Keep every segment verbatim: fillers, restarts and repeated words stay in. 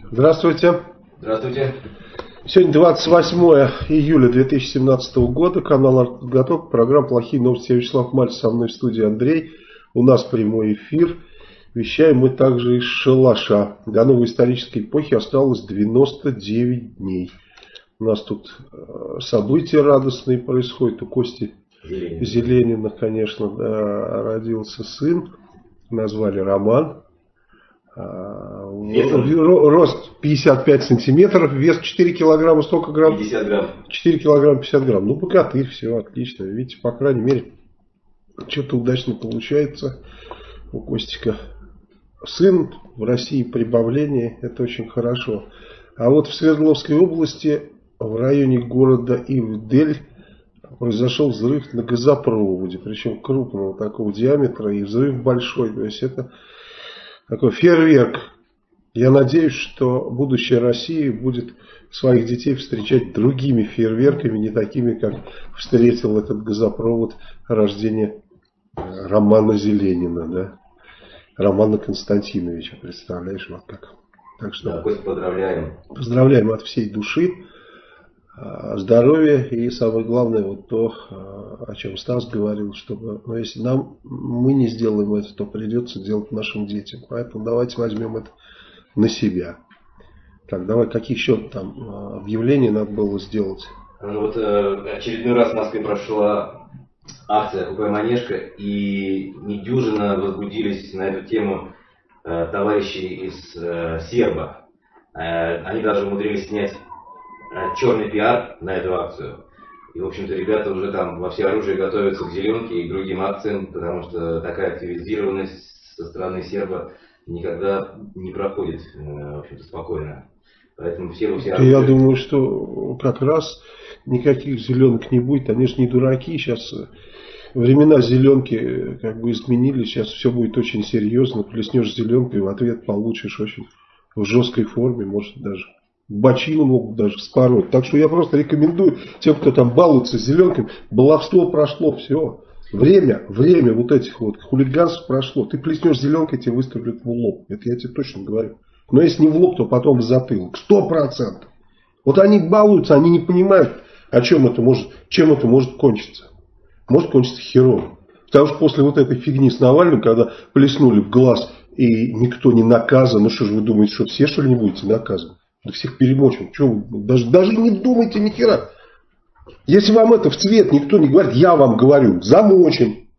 Здравствуйте. Здравствуйте. Сегодня двадцать восьмое июля две тысячи семнадцатого года. Канал «Артподготовка». Программа «Плохие новости». Я Вячеслав Мальцев, со мной в студии Андрей. У нас прямой эфир. Вещаем мы также из шалаша. До новой исторической эпохи осталось девяносто девять дней. У нас тут события радостные происходят. У Кости Зеленина, Зеленина конечно, да, родился сын. Назвали Роман. Рост пятьдесят пять сантиметров, вес четыре килограмма, столько грамм? пятьдесят грамм. четыре килограмма пятьдесят грамм. Ну, богатырь, все отлично. Видите, по крайней мере, что-то удачно получается у Костика. Сын в России, прибавление, это очень хорошо. А вот в Свердловской области, в районе города Ивдель, произошел взрыв на газопроводе, причем крупного такого диаметра, и взрыв большой. То есть это такой фейерверк. Я надеюсь, что будущее России будет своих детей встречать другими фейерверками, не такими, как встретил этот газопровод рождения Романа Зеленина, да? Романа Константиновича, представляешь, вот как. Так что да, поздравляем. Поздравляем от всей души. Здоровья и, самое главное, вот то, о чем Стас говорил, чтобы, ну, если нам, мы не сделаем это, то придется делать нашим детям. Поэтому давайте возьмем это на себя. Так, давай, какие еще там объявления надо было сделать? Ну, вот э, очередной раз в Москве прошла акция «Купай Манежка», и недюжинно возбудились на эту тему э, товарищи из э, Серба. Э, они даже умудрились снять черный пиар на эту акцию. И, в общем-то, ребята уже там во всеоружии готовятся к зеленке и другим акциям, потому что такая активизированность со стороны серба никогда не проходит, в общем-то, спокойно. Поэтому все во всеоружии... Я думаю, что как раз никаких зеленок не будет. Они же не дураки. Сейчас времена зеленки как бы изменились. Сейчас все будет очень серьезно. Плеснешь зеленкой, в ответ получишь очень в жесткой форме, может даже бочину могут даже спороть. Так что я просто рекомендую тем, кто там балуется зеленками, баловство прошло, все. Время, время вот этих вот хулиганств прошло. Ты плеснешь зеленкой, тебе выстрелят в лоб. Это я тебе точно говорю. Но если не в лоб, то потом в затылок. Сто процентов. Вот они балуются, они не понимают, о чем это может, чем это может кончиться. Может кончиться херово. Потому что после вот этой фигни с Навальным, когда плеснули в глаз и никто не наказан, ну что же вы думаете, что все что ли не будете наказаны? Да всех перемочим. Че вы, даже, даже не думайте ни хера. Если вам это в цвет никто не говорит, я вам говорю, замочим.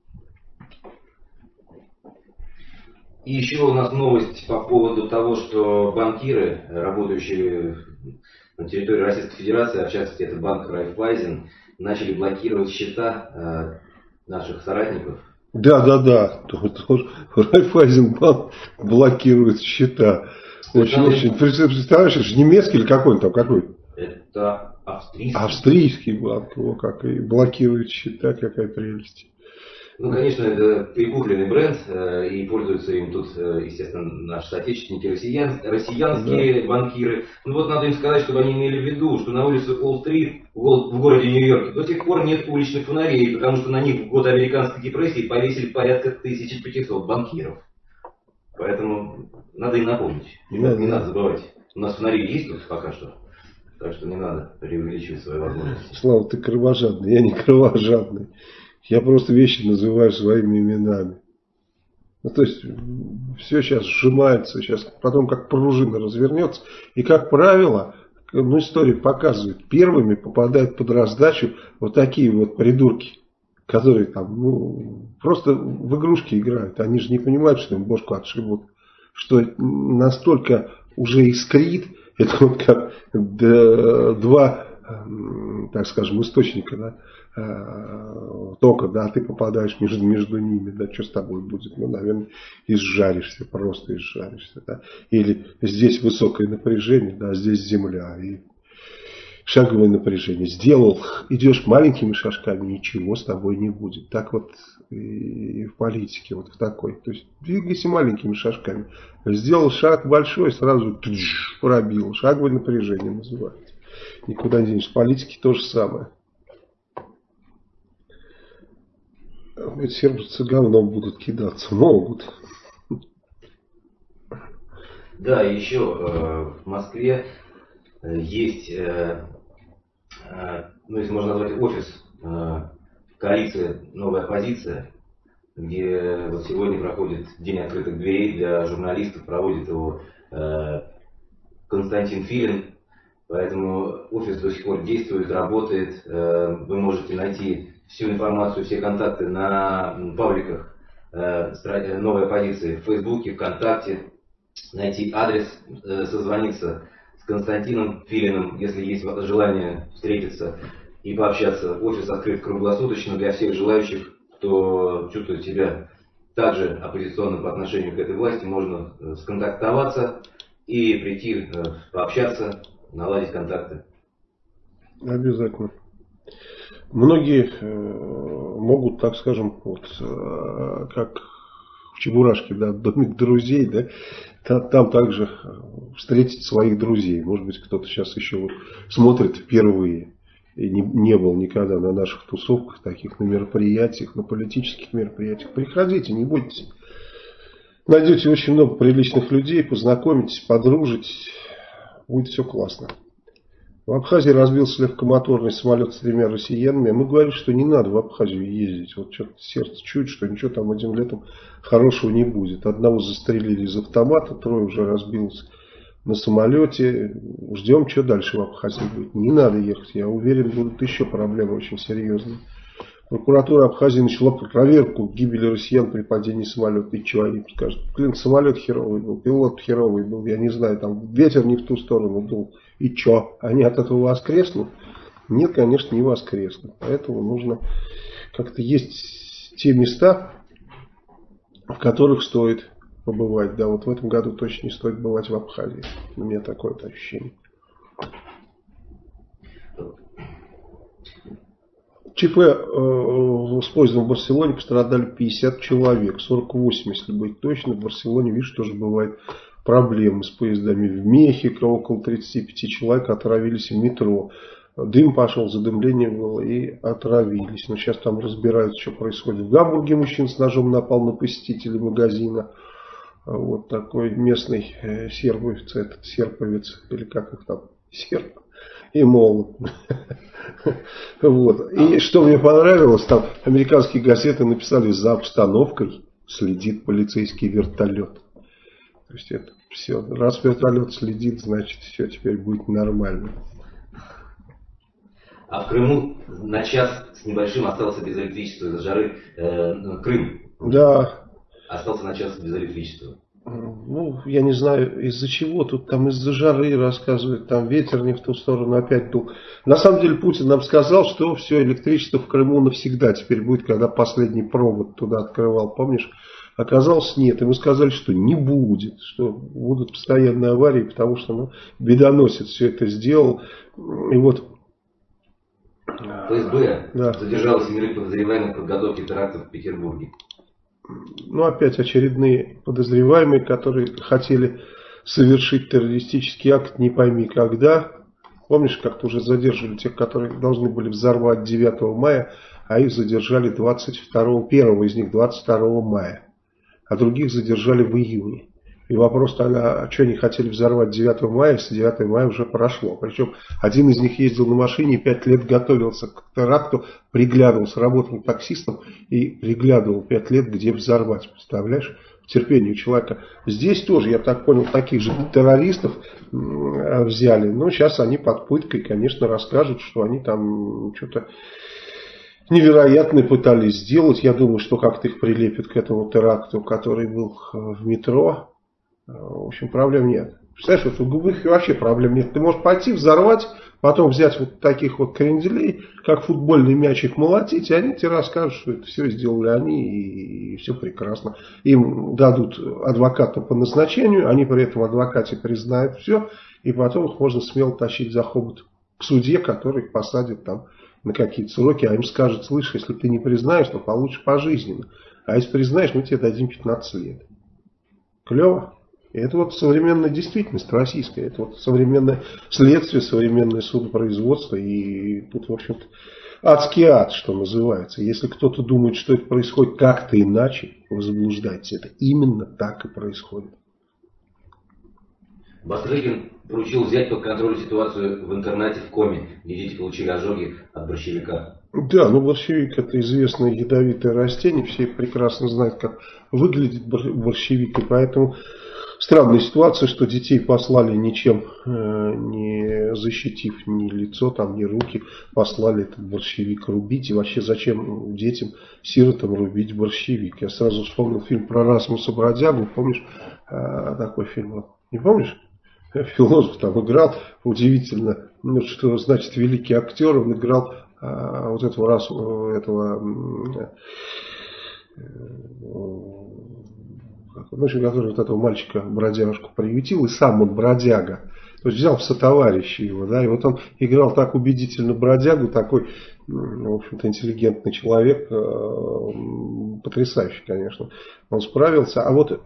И еще у нас новость по поводу того, что банкиры, работающие на территории Российской Федерации, а в частности это банк Райффайзен, начали блокировать счета наших соратников. Да, да, да. Райффайзенбанк блокирует счета. Очень, очень. Представляешь, это же немецкий или какой там какой? Это австрийский. Австрийский банк, его как и блокирует счета, какая прелесть. Ну, конечно, это прикупленный бренд, и пользуются им тут, естественно, наши соотечественники, россиян, россиянские да. банкиры. Ну вот надо им сказать, чтобы они имели в виду, что на улице Уолл-стрит в городе Нью-Йорке до сих пор нет уличных фонарей, потому что на них в год американской депрессии повесили порядка тысячи пятисот банкиров. Поэтому надо им напомнить. Не, да, не да. надо забывать. У нас фонари есть тут пока что. Так что не надо преувеличивать свои возможности. Слава, ты кровожадный. Я не кровожадный. Я просто вещи называю своими именами. Ну, то есть, все сейчас сжимается. Сейчас потом как пружина развернется. И, как правило, ну, история показывает, первыми попадают под раздачу вот такие вот придурки, которые там, ну, просто в игрушки играют. Они же не понимают, что им бошку отшибут. Что настолько уже искрит, это вот как два, так скажем, источника, да, тока, да, ты попадаешь между, между ними, да, что с тобой будет? Ну, наверное, изжаришься, просто изжаришься, да. Или здесь высокое напряжение, да, здесь земля, и шаговое напряжение. Сделал, идешь маленькими шажками, ничего с тобой не будет. Так вот и в политике, вот в такой. То есть двигайся маленькими шажками. Сделал шаг большой, сразу тш, пробил. Шаговое напряжение называется. Никуда не денешься. В политике то же самое. Эти сербцы говном будут кидаться. Могут. Да, еще э, в Москве есть, э, э, ну если можно назвать офис э, коалиции «Новая оппозиция», где вот сегодня проходит День открытых дверей для журналистов, проводит его э, Константин Филин. Поэтому офис до сих пор действует, работает. Э, вы можете найти всю информацию, все контакты на пабликах э, «Новой оппозиции» в Фейсбуке, ВКонтакте. Найти адрес, э, созвониться с Константином Филиным, если есть желание встретиться и пообщаться. Офис открыт круглосуточно для всех желающих, кто чувствует себя также оппозиционным по отношению к этой власти. Можно сконтактоваться и прийти э, пообщаться, наладить контакты. Обязательно. Многие э, могут, так скажем, вот, э, как в Чебурашке, да, домик друзей, да, там, там также встретить своих друзей. Может быть, кто-то сейчас еще вот смотрит впервые и не, не был никогда на наших тусовках, таких на мероприятиях, на политических мероприятиях. Приходите, не бойтесь. Найдете очень много приличных людей, познакомитесь, подружитесь. Будет все классно. В Абхазии разбился легкомоторный самолет с тремя россиянами. Мы говорили, что не надо в Абхазию ездить. Вот что-то сердце чует, что ничего там этим летом хорошего не будет. Одного застрелили из автомата, трое уже разбилось на самолете. Ждем, что дальше в Абхазии будет. Не надо ехать. Я уверен, будут еще проблемы очень серьезные. Прокуратура Абхазии начала проверку гибели россиян при падении самолета. И что они скажут? Блин, самолет херовый был, пилот херовый был, я не знаю, там ветер не в ту сторону дул. И что? Они от этого воскреснут? Нет, конечно, не воскреснут. Поэтому нужно как-то есть те места, в которых стоит побывать. Да, вот в этом году точно не стоит бывать в Абхазии. У меня такое вот ощущение. ЧП э, с поездом в Барселоне пострадали пятьдесят человек, сорок восемь, если быть точно. В Барселоне, видишь, тоже бывают проблемы с поездами. В Мехико около тридцати пяти человек отравились в метро. Дым пошел, задымление было и отравились. Но сейчас там разбираются, что происходит. В Гамбурге мужчина с ножом напал на посетителя магазина. Вот такой местный э, сербовец, этот серповец, или как их там, серп и молот. Вот. И что мне понравилось, там американские газеты написали: за обстановкой следит полицейский вертолет. То есть это все. Раз вертолет следит, значит все теперь будет нормально. А в Крыму на час с небольшим остался без электричества из-за жары. Э, Крым. Да. Остался на час без электричества. Ну, я не знаю, из-за чего. Тут там из-за жары рассказывают, там ветер не в ту сторону опять дул. На самом деле Путин нам сказал, что все, электричество в Крыму навсегда теперь будет, когда последний провод туда открывал, помнишь? Оказалось, нет. И мы сказали, что не будет, что будут постоянные аварии, потому что ну, бедоносец все это сделал. И вот ФСБ да. задержало семерых подозреваемых в подготовке терактов в Петербурге. Ну, опять очередные подозреваемые, которые хотели совершить террористический акт не пойми когда. Помнишь, как-то уже задержали тех, которые должны были взорвать девятого мая, а их задержали двадцать второго, первого из них двадцать второго мая, а других задержали в июне. И вопрос тогда, а что они хотели взорвать девятого мая, если девятого мая уже прошло. Причем один из них ездил на машине, пять лет готовился к теракту, приглядывался, работал таксистом и приглядывал пять лет, где взорвать. Представляешь? Терпение у человека. Здесь тоже, я так понял, таких же террористов взяли. Но сейчас они под пыткой, конечно, расскажут, что они там что-то невероятное пытались сделать. Я думаю, что как-то их прилепят к этому теракту, который был в метро. В общем, проблем нет. Представляешь, вот у губых вообще проблем нет. Ты можешь пойти взорвать, потом взять вот таких вот кренделей, как футбольный мячик молотить, и они тебе расскажут, что это все сделали они, и все прекрасно. Им дадут адвоката по назначению, они при этом адвокате признают все, и потом их можно смело тащить за хобот к суде, который их посадит там на какие-то сроки, а им скажут: слышь, если ты не признаешь, то получишь пожизненно. А если признаешь, мы тебе дадим пятнадцать лет. Клево? И это вот современная действительность российская, это вот современное следствие, современное судопроизводство, и тут, в общем-то, адский ад, что называется. Если кто-то думает, что это происходит как-то иначе, вы заблуждаетесь. Это именно так и происходит. Бастрыкин поручил взять под контроль ситуацию в интернате в Коме, где дети получили ожоги от борщевика. Да, ну борщевик — это известное ядовитое растение, все прекрасно знают, как выглядит борщевик, и поэтому странная ситуация, что детей послали ничем э, не защитив ни лицо, там, ни руки, послали этот борщевик рубить, и вообще зачем детям, сиротам рубить борщевик? Я сразу вспомнил фильм про Расмуса Бродягу, помнишь, э, такой фильм был? Не помнишь? Философ там играл, удивительно, ну, что значит великий актер, он играл а, вот этого, раз, этого в общем, который вот этого мальчика бродяжку приютил, и сам он бродяга. То есть взял в сотоварищи его, да, и вот он играл так убедительно бродягу, такой, в общем-то, интеллигентный человек, потрясающий, конечно, он справился. А вот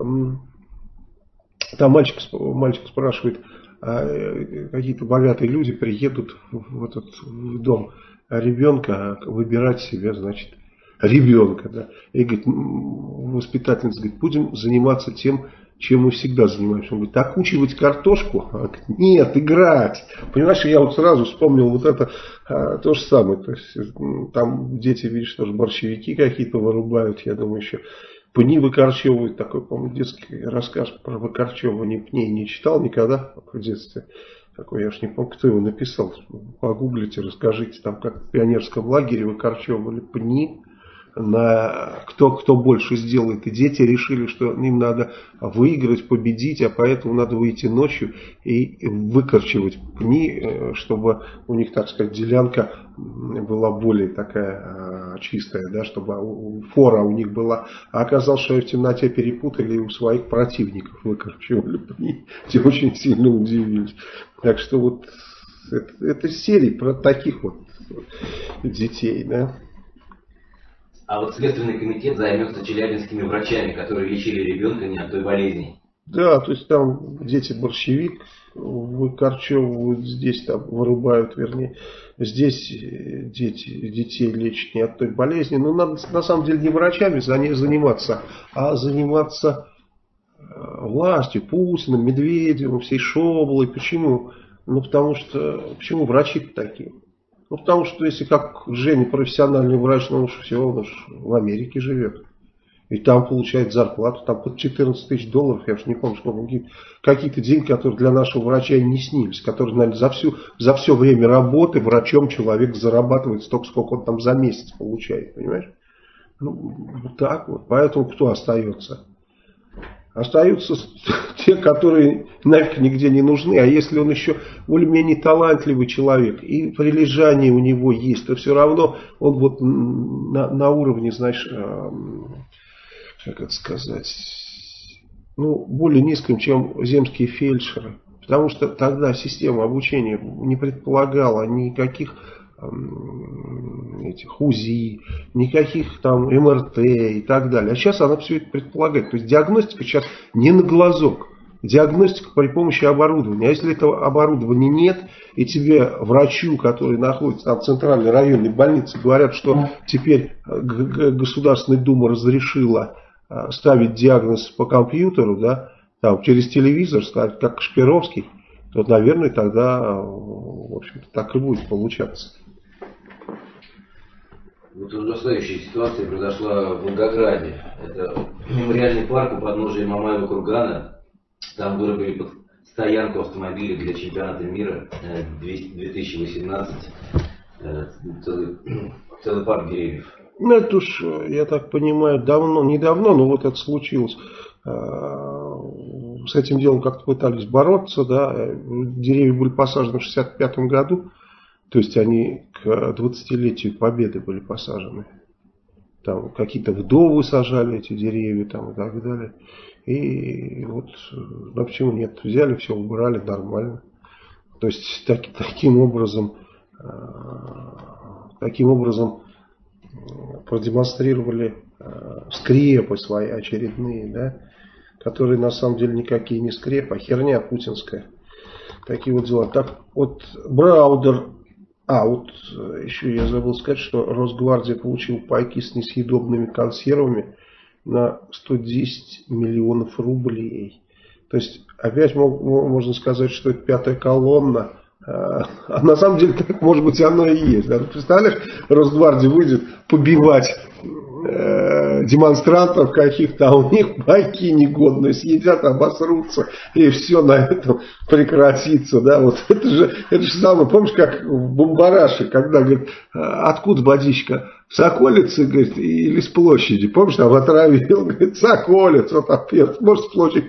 там мальчик, мальчик спрашивает, а какие-то богатые люди приедут в этот в дом ребенка выбирать себе, значит, ребенка, да, и говорит, воспитательница говорит, будем заниматься тем, чем мы всегда занимаемся. Он говорит, окучивать картошку? А говорит, нет, играть. Понимаешь, я вот сразу вспомнил вот это, а, то же самое. То есть, там дети, видишь, тоже борщевики какие-то вырубают, я думаю, еще пни выкорчевывают. Такой, по-моему, детский рассказ про выкорчевывание пней не читал никогда в детстве. Такой, я уж не помню, кто его написал. Погуглите, расскажите, там как в пионерском лагере выкорчевывали пни. На кто, кто больше сделает. И дети решили, что им надо выиграть, победить, а поэтому надо выйти ночью и выкорчевать пни, чтобы у них, так сказать, делянка была более такая чистая, да, чтобы фора у них была. А оказалось, что в темноте перепутали и у своих противников выкорчевали пни. Те очень сильно удивились. Так что вот это, это серия про таких вот детей, да. А вот Следственный комитет займется челябинскими врачами, которые лечили ребенка не от той болезни. Да, то есть там дети борщевик выкорчевывают, здесь там вырубают, вернее. Здесь дети, детей лечат не от той болезни. Но надо на самом деле не врачами заниматься, а заниматься властью, Путиным, Медведевым, всей шоблой. Почему? Ну потому что, почему врачи-то такие? Ну, потому что если как Женя профессиональный врач, ну уж все, он уж в Америке живет. И там получает зарплату, там под четырнадцать тысяч долларов, я уж не помню, сколько, какие-то деньги, которые для нашего врача не снились, которые, наверное, за, всю, за все время работы врачом человек зарабатывает столько, сколько он там за месяц получает, понимаешь? Ну, вот так вот. Поэтому кто остается? Остаются те, которые нафиг нигде не нужны. А если он еще более-менее талантливый человек и прилежание у него есть, то все равно он вот на, на уровне, знаешь, э, как это сказать, ну, более низком, чем земские фельдшеры. Потому что тогда система обучения не предполагала никаких этих УЗИ, никаких там МРТ и так далее. А сейчас она все это предполагает. То есть диагностика сейчас не на глазок. Диагностика при помощи оборудования. А если этого оборудования нет, и тебе врачу, который находится там в центральной районной больнице, говорят, что теперь Государственная Дума разрешила ставить диагноз по компьютеру, да, там через телевизор ставить, как Кашпировский, то, наверное, тогда, в общем-то, так и будет получаться. Вот ужасающая ситуация произошла в Волгограде. Это мемориальный парк у подножия Мамаева кургана. Там вырубили под стоянку автомобилей для чемпионата мира две тысячи восемнадцать. Целый, целый парк деревьев. Ну, это уж, я так понимаю, давно, недавно, но вот это случилось. С этим делом как-то пытались бороться, да. Деревья были посажены в шестьдесят пятом году. То есть они к двадцатилетию Победы были посажены. Там какие-то вдовы сажали эти деревья там, и так далее. И вот, ну почему нет? Взяли, все убрали, нормально. То есть так, таким образом, таким образом продемонстрировали скрепы свои очередные, да, которые на самом деле никакие не скрепы, а херня путинская. Такие вот дела. Так вот, Браудер. А, вот еще я забыл сказать, что Росгвардия получила пайки с несъедобными консервами на сто десять миллионов рублей. То есть опять можно сказать, что это пятая колонна. А на самом деле, так, может быть, оно и есть. Да? Представляешь, Росгвардия выйдет побивать э, демонстрантов каких-то, а у них байки негодные, съедят, обосрутся, и все на этом прекратится. Да? Вот это же, это же самое, помнишь, как в Бумбараше, когда говорит, откуда водичка? В Соколице, говорит, или с площади? Помнишь, там отравил, говорит, Соколиц, вот ответ, может, с площади.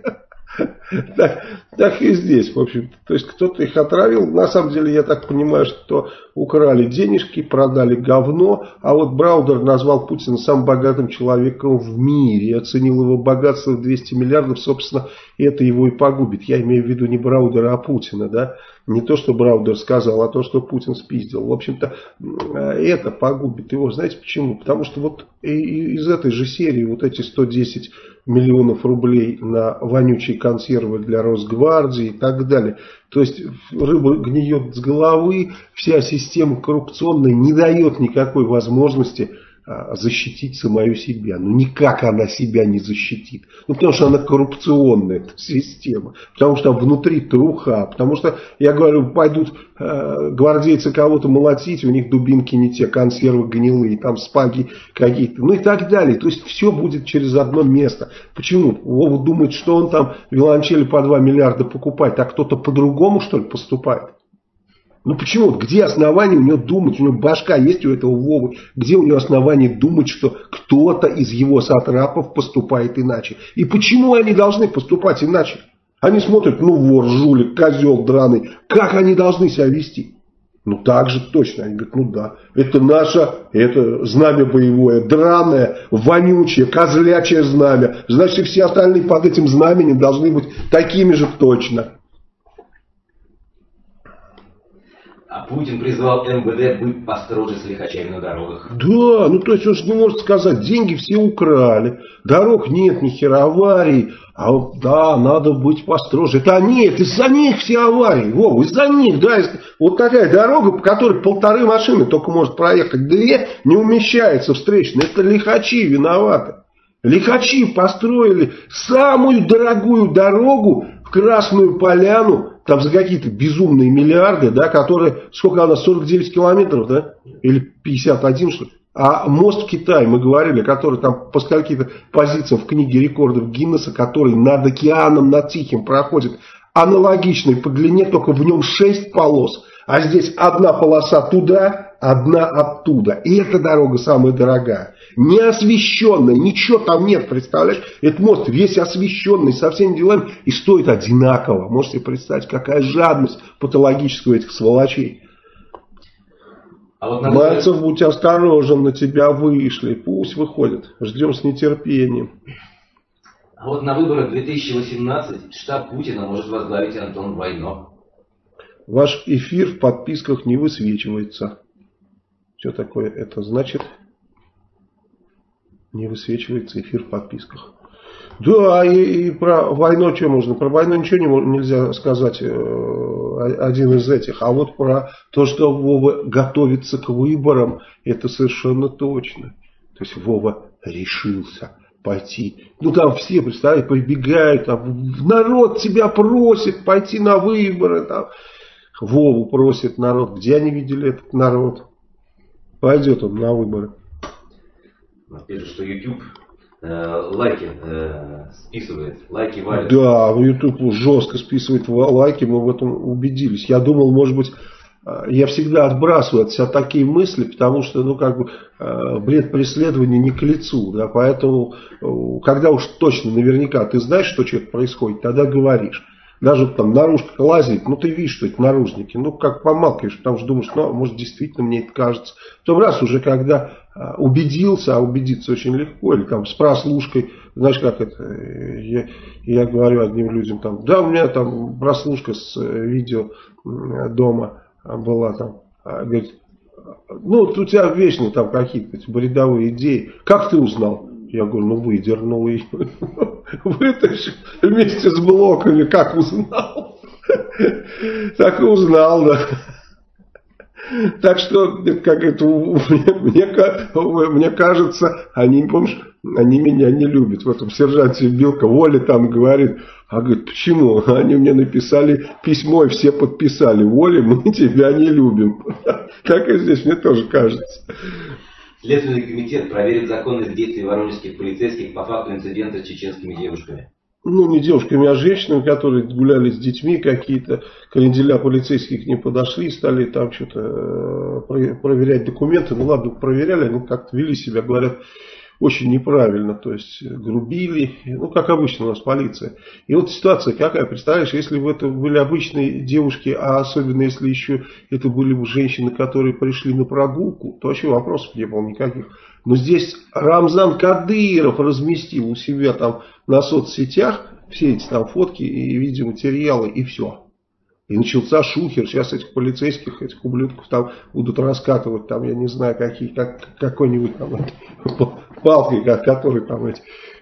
Так, так и здесь, в общем. То есть кто-то их отравил. На самом деле, я так понимаю, что украли денежки, продали говно. А вот Браудер назвал Путина самым богатым человеком в мире. И оценил его богатство в двести миллиардов. Собственно, это его и погубит. Я имею в виду не Браудера, а Путина, да. Не то, что Браудер сказал, а то, что Путин спиздил. В общем-то, это погубит его. Знаете почему? Потому что вот из этой же серии вот эти сто десять миллионов рублей на вонючие консервы для Росгвардии и так далее. То есть рыба гниет с головы, вся система коррупционная не дает никакой возможности защитить самую себя. Ну никак она себя не защитит. Ну потому что она коррупционная, эта система. Потому что там внутри труха. Потому что, я говорю, пойдут э, гвардейцы кого-то молотить, у них дубинки не те, консервы гнилые, там спаги какие-то. Ну и так далее. То есть все будет через одно место. Почему? Вова думает, что он там виолончели по два миллиарда покупает, а кто-то по-другому что ли поступает? Ну почему? Где основания у него думать? У него башка есть у этого Вовы. Где у него основания думать, что кто-то из его сатрапов поступает иначе? И почему они должны поступать иначе? Они смотрят, ну вор, жулик, козел драный. Как они должны себя вести? Ну так же точно. Они говорят, ну да, это наше, это знамя боевое, драное, вонючее, козлячее знамя. Значит, все остальные под этим знаменем должны быть такими же точно. А Путин призвал эм вэ дэ быть построже с лихачами на дорогах. Да, ну то есть он же не может сказать, деньги все украли, дорог нет, ни хера аварий, а вот, да, надо быть построже. Это они, это из-за них все аварии, Вова, из-за них, да, вот такая дорога, по которой полторы машины только может проехать, две не умещается встречная, это лихачи виноваты. Лихачи построили самую дорогую дорогу в Красную Поляну, там за какие-то безумные миллиарды, да, которые, сколько она, сорок девять километров, да, или пятьдесят один, что ли. А мост в Китае, мы говорили, который там по скольким-то позициям в книге рекордов Гиннесса, который над океаном, над Тихим проходит, аналогичный по длине, только в нем шесть полос, а здесь одна полоса туда, одна оттуда. И эта дорога самая дорогая. Не освещенная, ничего там нет, представляешь? Этот мост весь освещенный, со всеми делами, и стоит одинаково. Можете себе представить, какая жадность патологическая у этих сволочей. А вот Мальцев, будь осторожен, на тебя вышли. Пусть выходят. Ждем с нетерпением. А вот на выборах две тысячи восемнадцать штаб Путина может возглавить Антон Войно. Ваш эфир в подписках не высвечивается. Что такое это значит? Не высвечивается эфир в подписках. Да, и, и про войну что можно? Про войну ничего не, нельзя сказать, э, один из этих. А вот про то, что Вова готовится к выборам, это совершенно точно. То есть Вова решился пойти. Ну там все, представляете, прибегают, там, народ тебя просит пойти на выборы. Там. Вову просит народ. Где они видели этот народ? Пойдет он на выборы. Пишет, что YouTube э, лайки э, списывает, лайки валят. Да, YouTube жестко списывает лайки, мы в этом убедились. Я думал, может быть, я всегда отбрасываю от себя такие мысли, потому что, ну, как бы, бред преследования не к лицу, да, поэтому, когда уж точно, наверняка ты знаешь, что что-то происходит, тогда говоришь. Даже там наружка лазит, ну ты видишь, что это наружники, ну как помалкиваешь, потому что думаешь, ну может действительно мне это кажется. Потом раз уже когда убедился, а убедиться очень легко, или там с прослушкой, знаешь как это, я, я говорю одним людям там, да у меня там прослушка с видео дома была там, говорит, ну у тебя вечно там какие-то бредовые идеи, как ты узнал? Я говорю, ну выдернул ее. Вытащил вместе с блоками, как узнал. Так и узнал, да. Так что, как это, мне, мне, мне кажется, они, помнишь, они меня не любят. В этом сержанте Билка Воля там говорит, а говорит, почему? Они мне написали письмо и все подписали. Воля, мы тебя не любим. Так и здесь, мне тоже кажется. Следственный комитет проверит законность действий воронежских полицейских по факту инцидента с чеченскими девушками. Ну, не девушками, а женщинами, которые гуляли с детьми какие-то. Кренделя полицейских не подошли, стали там что-то проверять документы. Ну, ладно, проверяли, они как-то вели себя, говорят, очень неправильно. То есть, грубили. Ну, как обычно у нас полиция. И вот ситуация какая, представляешь, если бы это были обычные девушки, а особенно если еще это были бы женщины, которые пришли на прогулку, то вообще вопросов не было никаких. Но здесь Рамзан Кадыров разместил у себя там на соцсетях все эти там фотки и видеоматериалы, и все. И начался шухер. Сейчас этих полицейских, этих ублюдков там будут раскатывать, там, я не знаю, какие, как, какой-нибудь там палкой, который там эти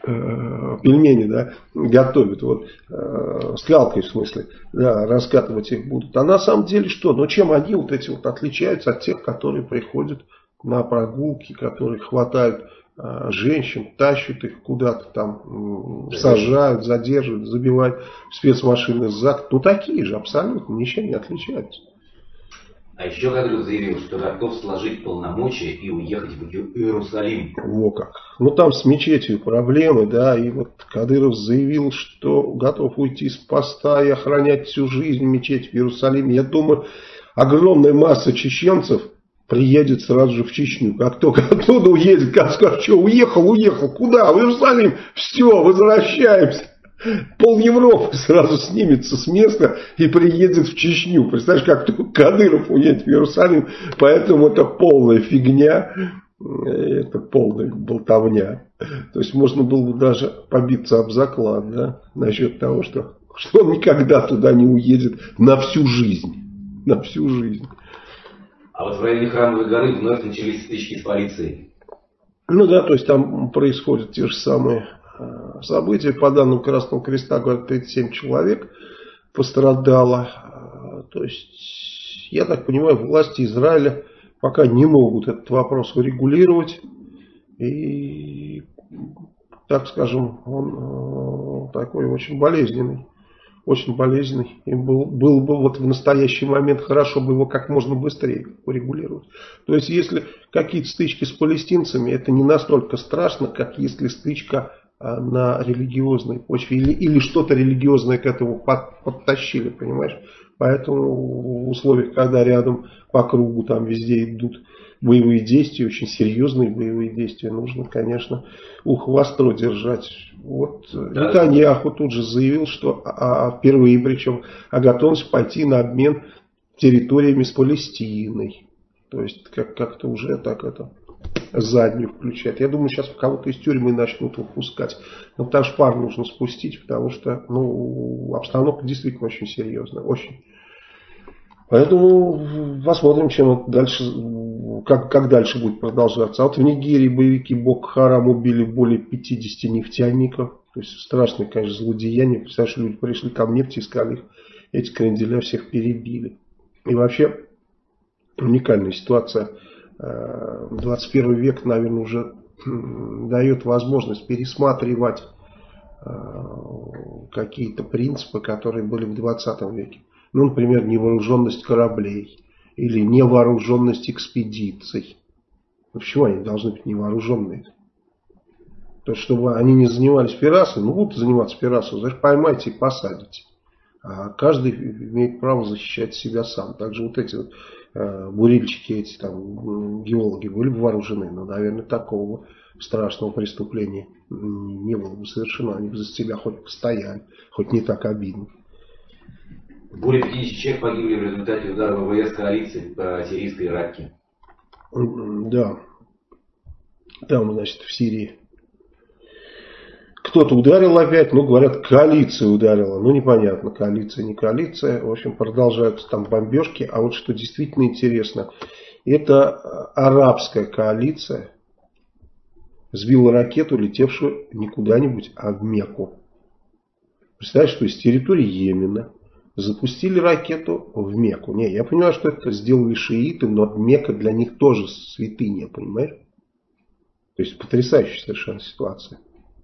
э, пельмени, да, готовят, вот, э, скалкой в смысле, да, раскатывать их будут. А на самом деле что? Ну, чем они вот эти вот отличаются от тех, которые приходят на прогулки, которые хватают э, женщин, тащат их куда-то там, э, сажают, задерживают, забивают в спецмашины сзади. Ну, такие же абсолютно, ничем не отличаются. А еще Кадыров заявил, что готов сложить полномочия и уехать в Иерусалим. Во как. Ну, там с мечетью проблемы, да, и вот Кадыров заявил, что готов уйти с поста и охранять всю жизнь мечеть в Иерусалиме. Я думаю, огромная масса чеченцев приедет сразу же в Чечню. Как только оттуда уедет, как скажет, что уехал, уехал, куда? В Иерусалим, все, возвращаемся. Пол Европы сразу снимется с места и приедет в Чечню. Представляешь, как только Кадыров уедет в Иерусалим, поэтому это полная фигня, это полная болтовня. То есть можно было бы даже побиться об заклад, да, насчет того, что, что он никогда туда не уедет на всю жизнь. На всю жизнь. А вот в районе Храмовой горы вновь начались стычки с полицией. Ну да, то есть там происходят те же самые события. По данным Красного Креста, говорят, тридцать семь человек пострадало. То есть, я так понимаю, власти Израиля пока не могут этот вопрос урегулировать. И, так скажем, он такой очень болезненный. Очень болезненный. И был, было бы вот в настоящий момент хорошо бы его как можно быстрее урегулировать. То есть, если какие-то стычки с палестинцами, это не настолько страшно, как если стычка на религиозной почве. Или, или что-то религиозное к этому под, подтащили, понимаешь? Поэтому в условиях, когда рядом по кругу там везде идут боевые действия, очень серьезные боевые действия, нужно, конечно, ухо востро держать. Вот да. Нетаньяху тут же заявил, что а, впервые, причем, о готовности пойти на обмен территориями с Палестиной. То есть, как, как-то уже так это заднюю включать. Я думаю, сейчас кого-то из тюрьмы начнут выпускать. Но потому что пар нужно спустить, потому что ну, обстановка действительно очень серьезная. Очень. Поэтому посмотрим, чем это дальше, как, как дальше будет продолжаться. А вот в Нигерии боевики Боко-Харам убили более пятидесяти нефтяников. То есть страшное, конечно, злодеяние. Представляешь, люди пришли там нефть искали их. Эти кренделя всех перебили. И вообще уникальная ситуация. двадцать первый век, наверное, уже дает возможность пересматривать какие-то принципы, которые были в двадцатом веке. Ну, например, невооруженность кораблей или невооруженность экспедиций. Ну, почему они должны быть невооруженные? То есть, чтобы они не занимались пиратством, ну, будут заниматься пиратством, значит, поймайте и посадите. А каждый имеет право защищать себя сам. Также вот эти вот э, бурильщики, эти там геологи были бы вооружены, но, наверное, такого страшного преступления не было бы совершено. Они бы за себя хоть постояли, хоть не так обидно. Более пятидесяти человек погибли в результате удара ВВС коалиции по сирийской Ракке. Да. Там, значит, в Сирии кто-то ударил опять, ну, говорят, коалиция ударила. Ну, непонятно, коалиция, не коалиция. В общем, продолжаются там бомбежки. А вот что действительно интересно, это арабская коалиция сбила ракету, летевшую не куда-нибудь, а в Мекку. Представляешь, что из территории Йемена запустили ракету в Мекку. Не, я понимаю, что это сделали шииты, но Мекка для них тоже святыня, понимаешь? То есть потрясающая совершенно ситуация.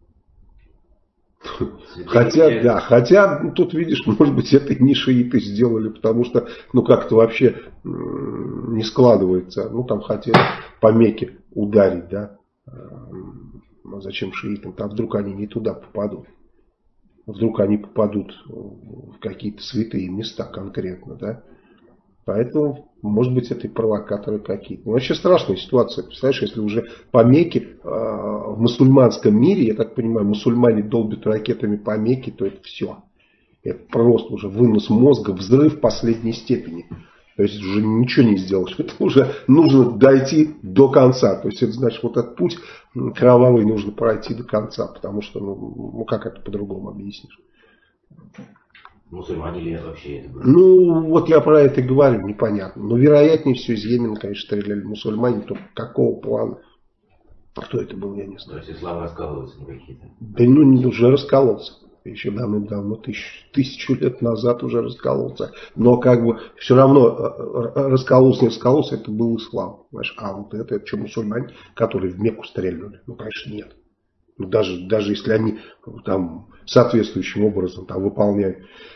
Хотя, да, хотя тут, видишь, может быть, это и не шииты сделали, потому что, ну, как-то вообще не складывается. Ну, там хотели по Мекке ударить, да. А зачем шиитам? Там вдруг они не туда попадут. Вдруг они попадут в какие-то святые места конкретно, да. Поэтому, может быть, это и провокаторы какие-то. Ну, вообще страшная ситуация. Представляешь, если уже по Мекке э, в мусульманском мире, я так понимаю, мусульмане долбят ракетами по Мекке, то это все. Это просто уже вынос мозга, взрыв последней степени. То есть уже ничего не сделаешь. Это уже нужно дойти до конца. То есть это значит, вот этот путь кровавый нужно пройти до конца. Потому что, ну, ну как это по-другому объяснишь? Мусульмане ли вообще это было? Ну, вот я про это и говорю, непонятно. Но вероятнее всего из Йемена, конечно, стреляли мусульмане. То какого плана? Кто это был, я не знаю. То есть ислам раскалывается не какие-то? Да ну, уже раскололся. Еще давным-давно, тысяч, тысячу лет назад уже раскололся. Но как бы все равно раскололся, не раскололся, это был ислам. Понимаешь? А вот это, это что, мусульмане, которые в Мекку стреляли? Ну, конечно, нет. Ну, даже, даже если они там соответствующим образом там выполняют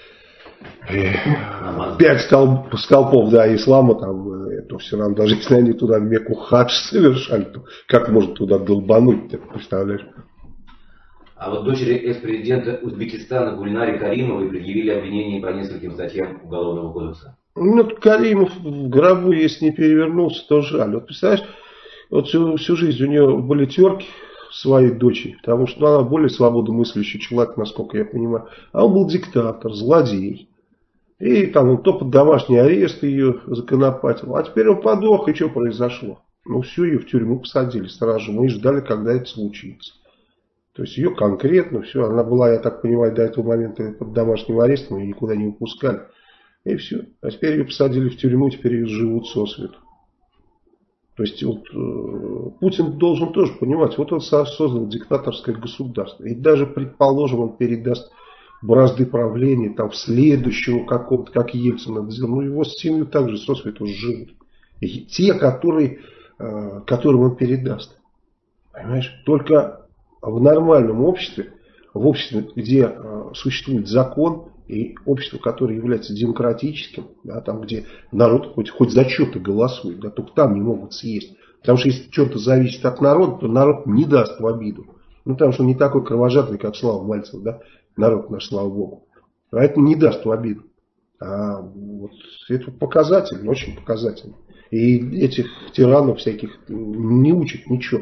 пять столб, столпов, да, ислама, там, то все равно, даже если они туда в Мекку хадж совершали, то как можно туда долбануть, ты представляешь? А вот дочери экс-президента Узбекистана Гульнаре Каримовой предъявили обвинения по нескольким статьям Уголовного кодекса. Ну, Каримов в гробу, если не перевернулся, то жаль. Вот представляешь, вот всю, всю жизнь у нее были терки своей дочери, потому что ну, она более свободомыслящий человек, насколько я понимаю. А он был диктатор, злодей. И там он то под домашний арест ее законопатил. А теперь он подох, и что произошло? Ну, всю ее в тюрьму посадили сразу. Мы и ждали, когда это случится. То есть ее конкретно, все, она была, я так понимаю, до этого момента под домашним арестом, ее никуда не выпускали. И все. А теперь ее посадили в тюрьму, теперь ее живут сосвету. То есть вот, э, Путин должен тоже понимать, вот он создал диктаторское государство. И даже, предположим, он передаст бразды правления там, в следующему какому-то, как Ельцин это сделал. Ну, его семью также сосвету живут. И те, которые, э, которым он передаст. Понимаешь? Только в нормальном обществе, в обществе, где э, существует закон, и общество, которое является демократическим, да, там, где народ хоть, хоть за что-то голосует, да, только там не могут съесть. Потому что если что-то зависит от народа, то народ не даст в обиду. Ну, потому что он не такой кровожадный, как Слава Мальцев, да, народ наш, слава богу. Поэтому не даст в обиду. А вот это показательно, очень показательно. И этих тиранов всяких не учат ничего.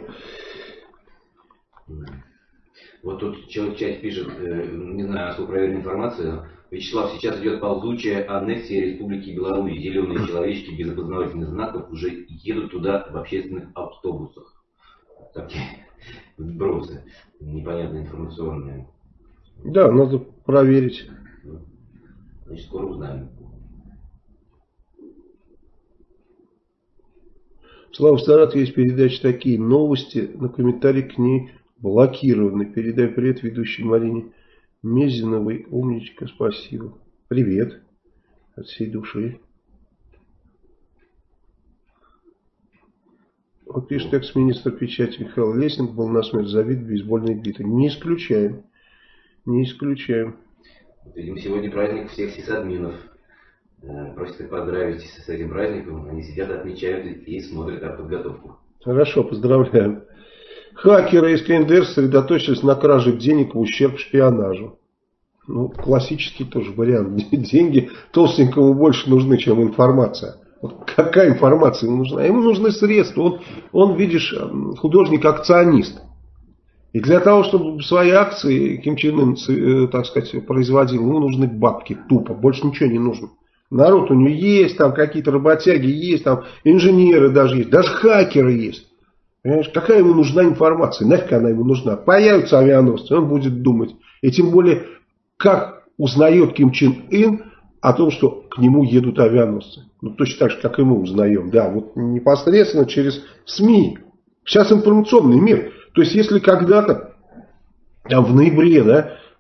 Вот тут человек в чате пишет, не знаю, насколько проверена информация. Вячеслав, сейчас идет ползучая аннексия Республики Беларусь. Зеленые человечки без опознавательных знаков уже едут туда в общественных автобусах. Такие вбросы непонятные информационные. Да, надо проверить. Значит, скоро узнаем. Слава, в Саратове есть передачи такие. Новости, на комментарий к ней блокированы. Передай привет ведущей Марине Мезиновой. Умничка, спасибо. Привет. От всей души. Вот пишет экс-министр печати Михаил Лесник был насмерть забит бейсбольной битой. Не исключаем. Не исключаем. Видимо, сегодня праздник всех сисадминов. Просят их поздравить с этим праздником. Они сидят, отмечают и смотрят артподготовку. Хорошо, поздравляем. Хакеры из КНДР сосредоточились на краже денег в ущерб шпионажу. Ну, классический тоже вариант. Деньги толстенькому больше нужны, чем информация. Вот какая информация ему нужна? Ему нужны средства. Он, он видишь, художник-акционист. И для того, чтобы свои акции Ким Чен Ын, так сказать, производил, ему нужны бабки. Тупо. Больше ничего не нужно. Народ у него есть, там какие-то работяги есть, там инженеры даже есть, даже хакеры есть. Понимаешь, какая ему нужна информация? Нафиг она ему нужна? Появятся авианосцы, он будет думать. И тем более, как узнает Ким Чен Ын о том, что к нему едут авианосцы. Ну, точно так же, как и мы узнаем. Да, вот непосредственно через СМИ. Сейчас информационный мир. То есть, если когда-то, там в ноябре, да,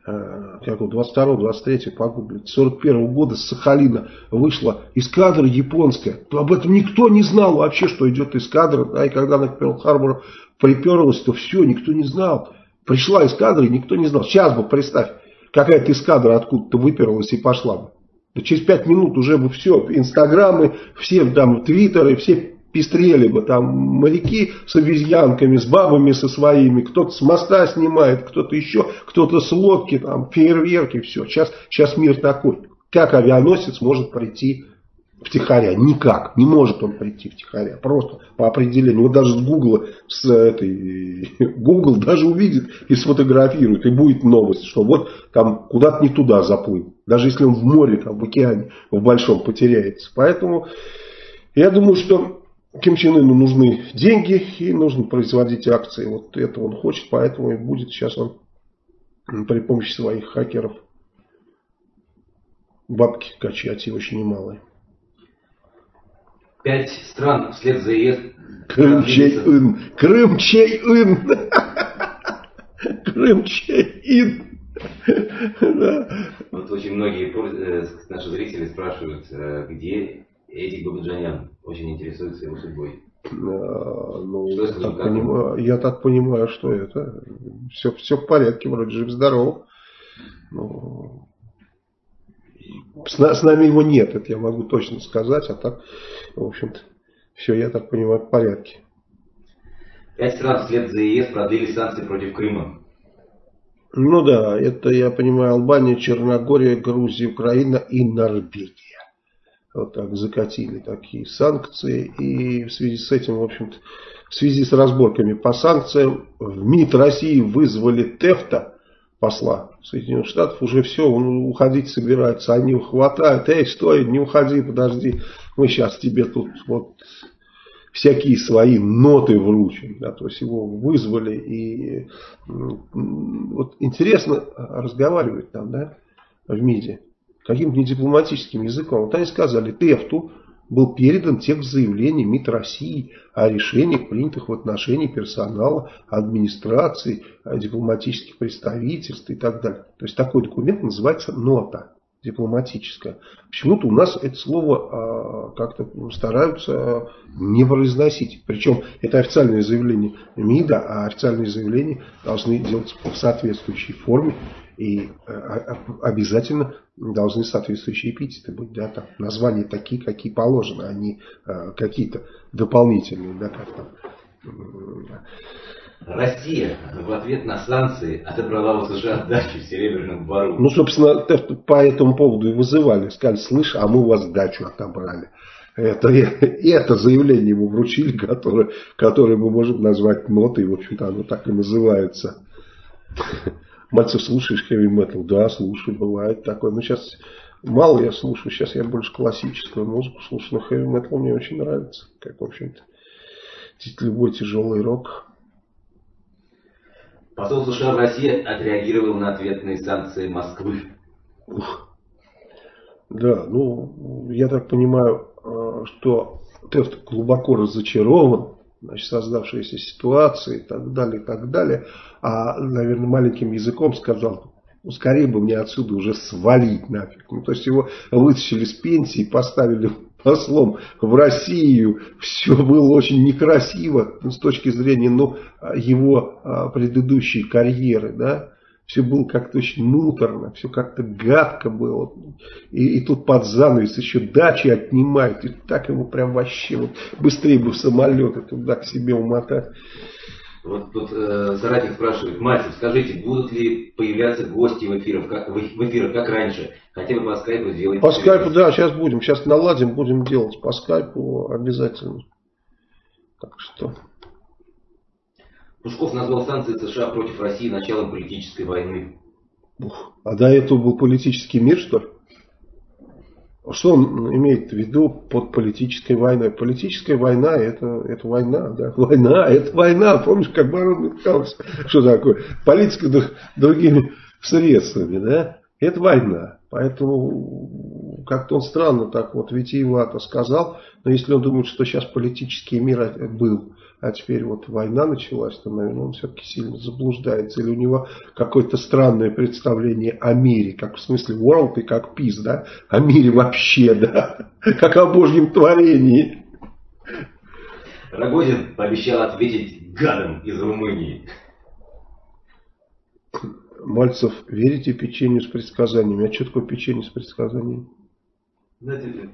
как вот двадцать второго двадцать третьего погуглить, сорок первого года с Сахалина вышла эскадра японская. Об этом никто не знал вообще, что идет эскадра. Да, и когда на Перл-Харбор приперлась, то все, никто не знал. Пришла эскадра, и никто не знал. Сейчас бы, представь, какая-то эскадра откуда-то выперлась и пошла бы. Да через пять минут уже бы все, инстаграмы, все там твиттеры, все пестрели бы, там моряки с обезьянками, с бабами со своими, кто-то с моста снимает, кто-то еще, кто-то с лодки, там фейерверки, все. Сейчас, сейчас мир такой. Как авианосец может прийти втихаря? Никак. Не может он прийти втихаря. Просто по определению. Вот даже с Гугла, с этой, Google даже увидит и сфотографирует, и будет новость, что вот там куда-то не туда заплыл. Даже если он в море, там, в океане, в большом потеряется. Поэтому я думаю, что Ким Чен Ыну нужны деньги и нужно производить акции. Вот это он хочет, поэтому и будет сейчас он при помощи своих хакеров бабки качать, и очень немалые. Пять стран вслед за ЕС. Крым Чей-ын. Крым Чей-ын. Крым Чей-ын. Вот очень многие наши зрители спрашивают, где Эдик Бабаджанян. Очень интересуется его судьбой. А, ну, я, так понимаю, я так понимаю, что это все, все в порядке, вроде жив-здоров. Ну, с, с нами его нет, это я могу точно сказать, а так, в общем-то, все, я так понимаю, в порядке. Пять стран вслед за ЕС продлили санкции против Крыма. Ну да, это, я понимаю, Албания, Черногория, Грузия, Украина и Норвегия. Вот так закатили такие санкции. И в связи с этим, в общем-то, в связи с разборками по санкциям, в МИД России вызвали Тефта, посла Соединенных Штатов. Уже все, он уходить собирается. Они его хватают. Эй, стой, не уходи, подожди. Мы сейчас тебе тут вот всякие свои ноты вручим. Да, то есть его вызвали. И вот интересно разговаривать там, да, в МИДе. Каким-то недипломатическим языком. Вот они сказали, Тефту был передан текст заявления МИД России о решениях, принятых в отношении персонала, администрации, дипломатических представительств и так далее. То есть такой документ называется нота дипломатическая. Почему-то у нас это слово а, как-то стараются не произносить. Причем это официальное заявление МИДа, а официальные заявления должны делаться в соответствующей форме. И а, обязательно должны соответствующие эпитеты быть. Да, там, названия такие, какие положено, а не а, какие-то дополнительные. Да, как там. Россия в ответ на санкции отобрала у США дачу в Серебряном Бору. Ну, собственно, по этому поводу и вызывали. Сказали, слышь, а мы у вас дачу отобрали. Это, это заявление ему вручили, которое, которое мы можем назвать нотой. В общем-то, оно так и называется. Мальцев, слушаешь хэви метал? Да, слушаю, бывает такое. Но сейчас мало я слушаю. Сейчас я больше классическую музыку слушаю. Но хэви метал мне очень нравится. Как, в общем-то, любой тяжелый рок. Посол США в России отреагировал на ответные санкции Москвы. Ух. Да, ну, я так понимаю, что Тефт глубоко разочарован, значит, создавшейся ситуации и так далее, и так далее. А, наверное, маленьким языком сказал, ну, скорее бы мне отсюда уже свалить нафиг. Ну, то есть его вытащили с пенсии, поставили послом в Россию. Все было очень некрасиво с точки зрения, ну, его а, предыдущей карьеры, да. Все было как-то очень муторно, все как-то гадко было. И, и тут под занавес еще дачи отнимают. И так ему прям вообще вот, быстрее бы в самолет и туда к себе умотать. Вот тут э, соратник спрашивает, Мальцев, скажите, будут ли появляться гости в эфирах, как, в, в эфирах, как раньше? Хотя бы по скайпу сделать. По скайпу, да, сейчас будем. Сейчас наладим, будем делать по скайпу обязательно. Так что... Пушков назвал санкции США против России началом политической войны. Ух, а до этого был политический мир, что ли? Что он имеет в виду под политической войной? Политическая война это, это война, да? Война, это война. Помнишь, как Барон Михайлович, что такое? Политика другими средствами, да? Это война. Поэтому как-то он странно так вот витиевато сказал. Но если он думает, что сейчас политический мир был а теперь вот война началась, то, наверное, он все-таки сильно заблуждается. Или у него какое-то странное представление о мире, как в смысле world и как peace, да? О мире вообще, да? Как о Божьем творении. Рогозин пообещал ответить гадом из Румынии. Мальцев, верите печенью с предсказаниями? А что такое печенье с предсказаниями? Знаете,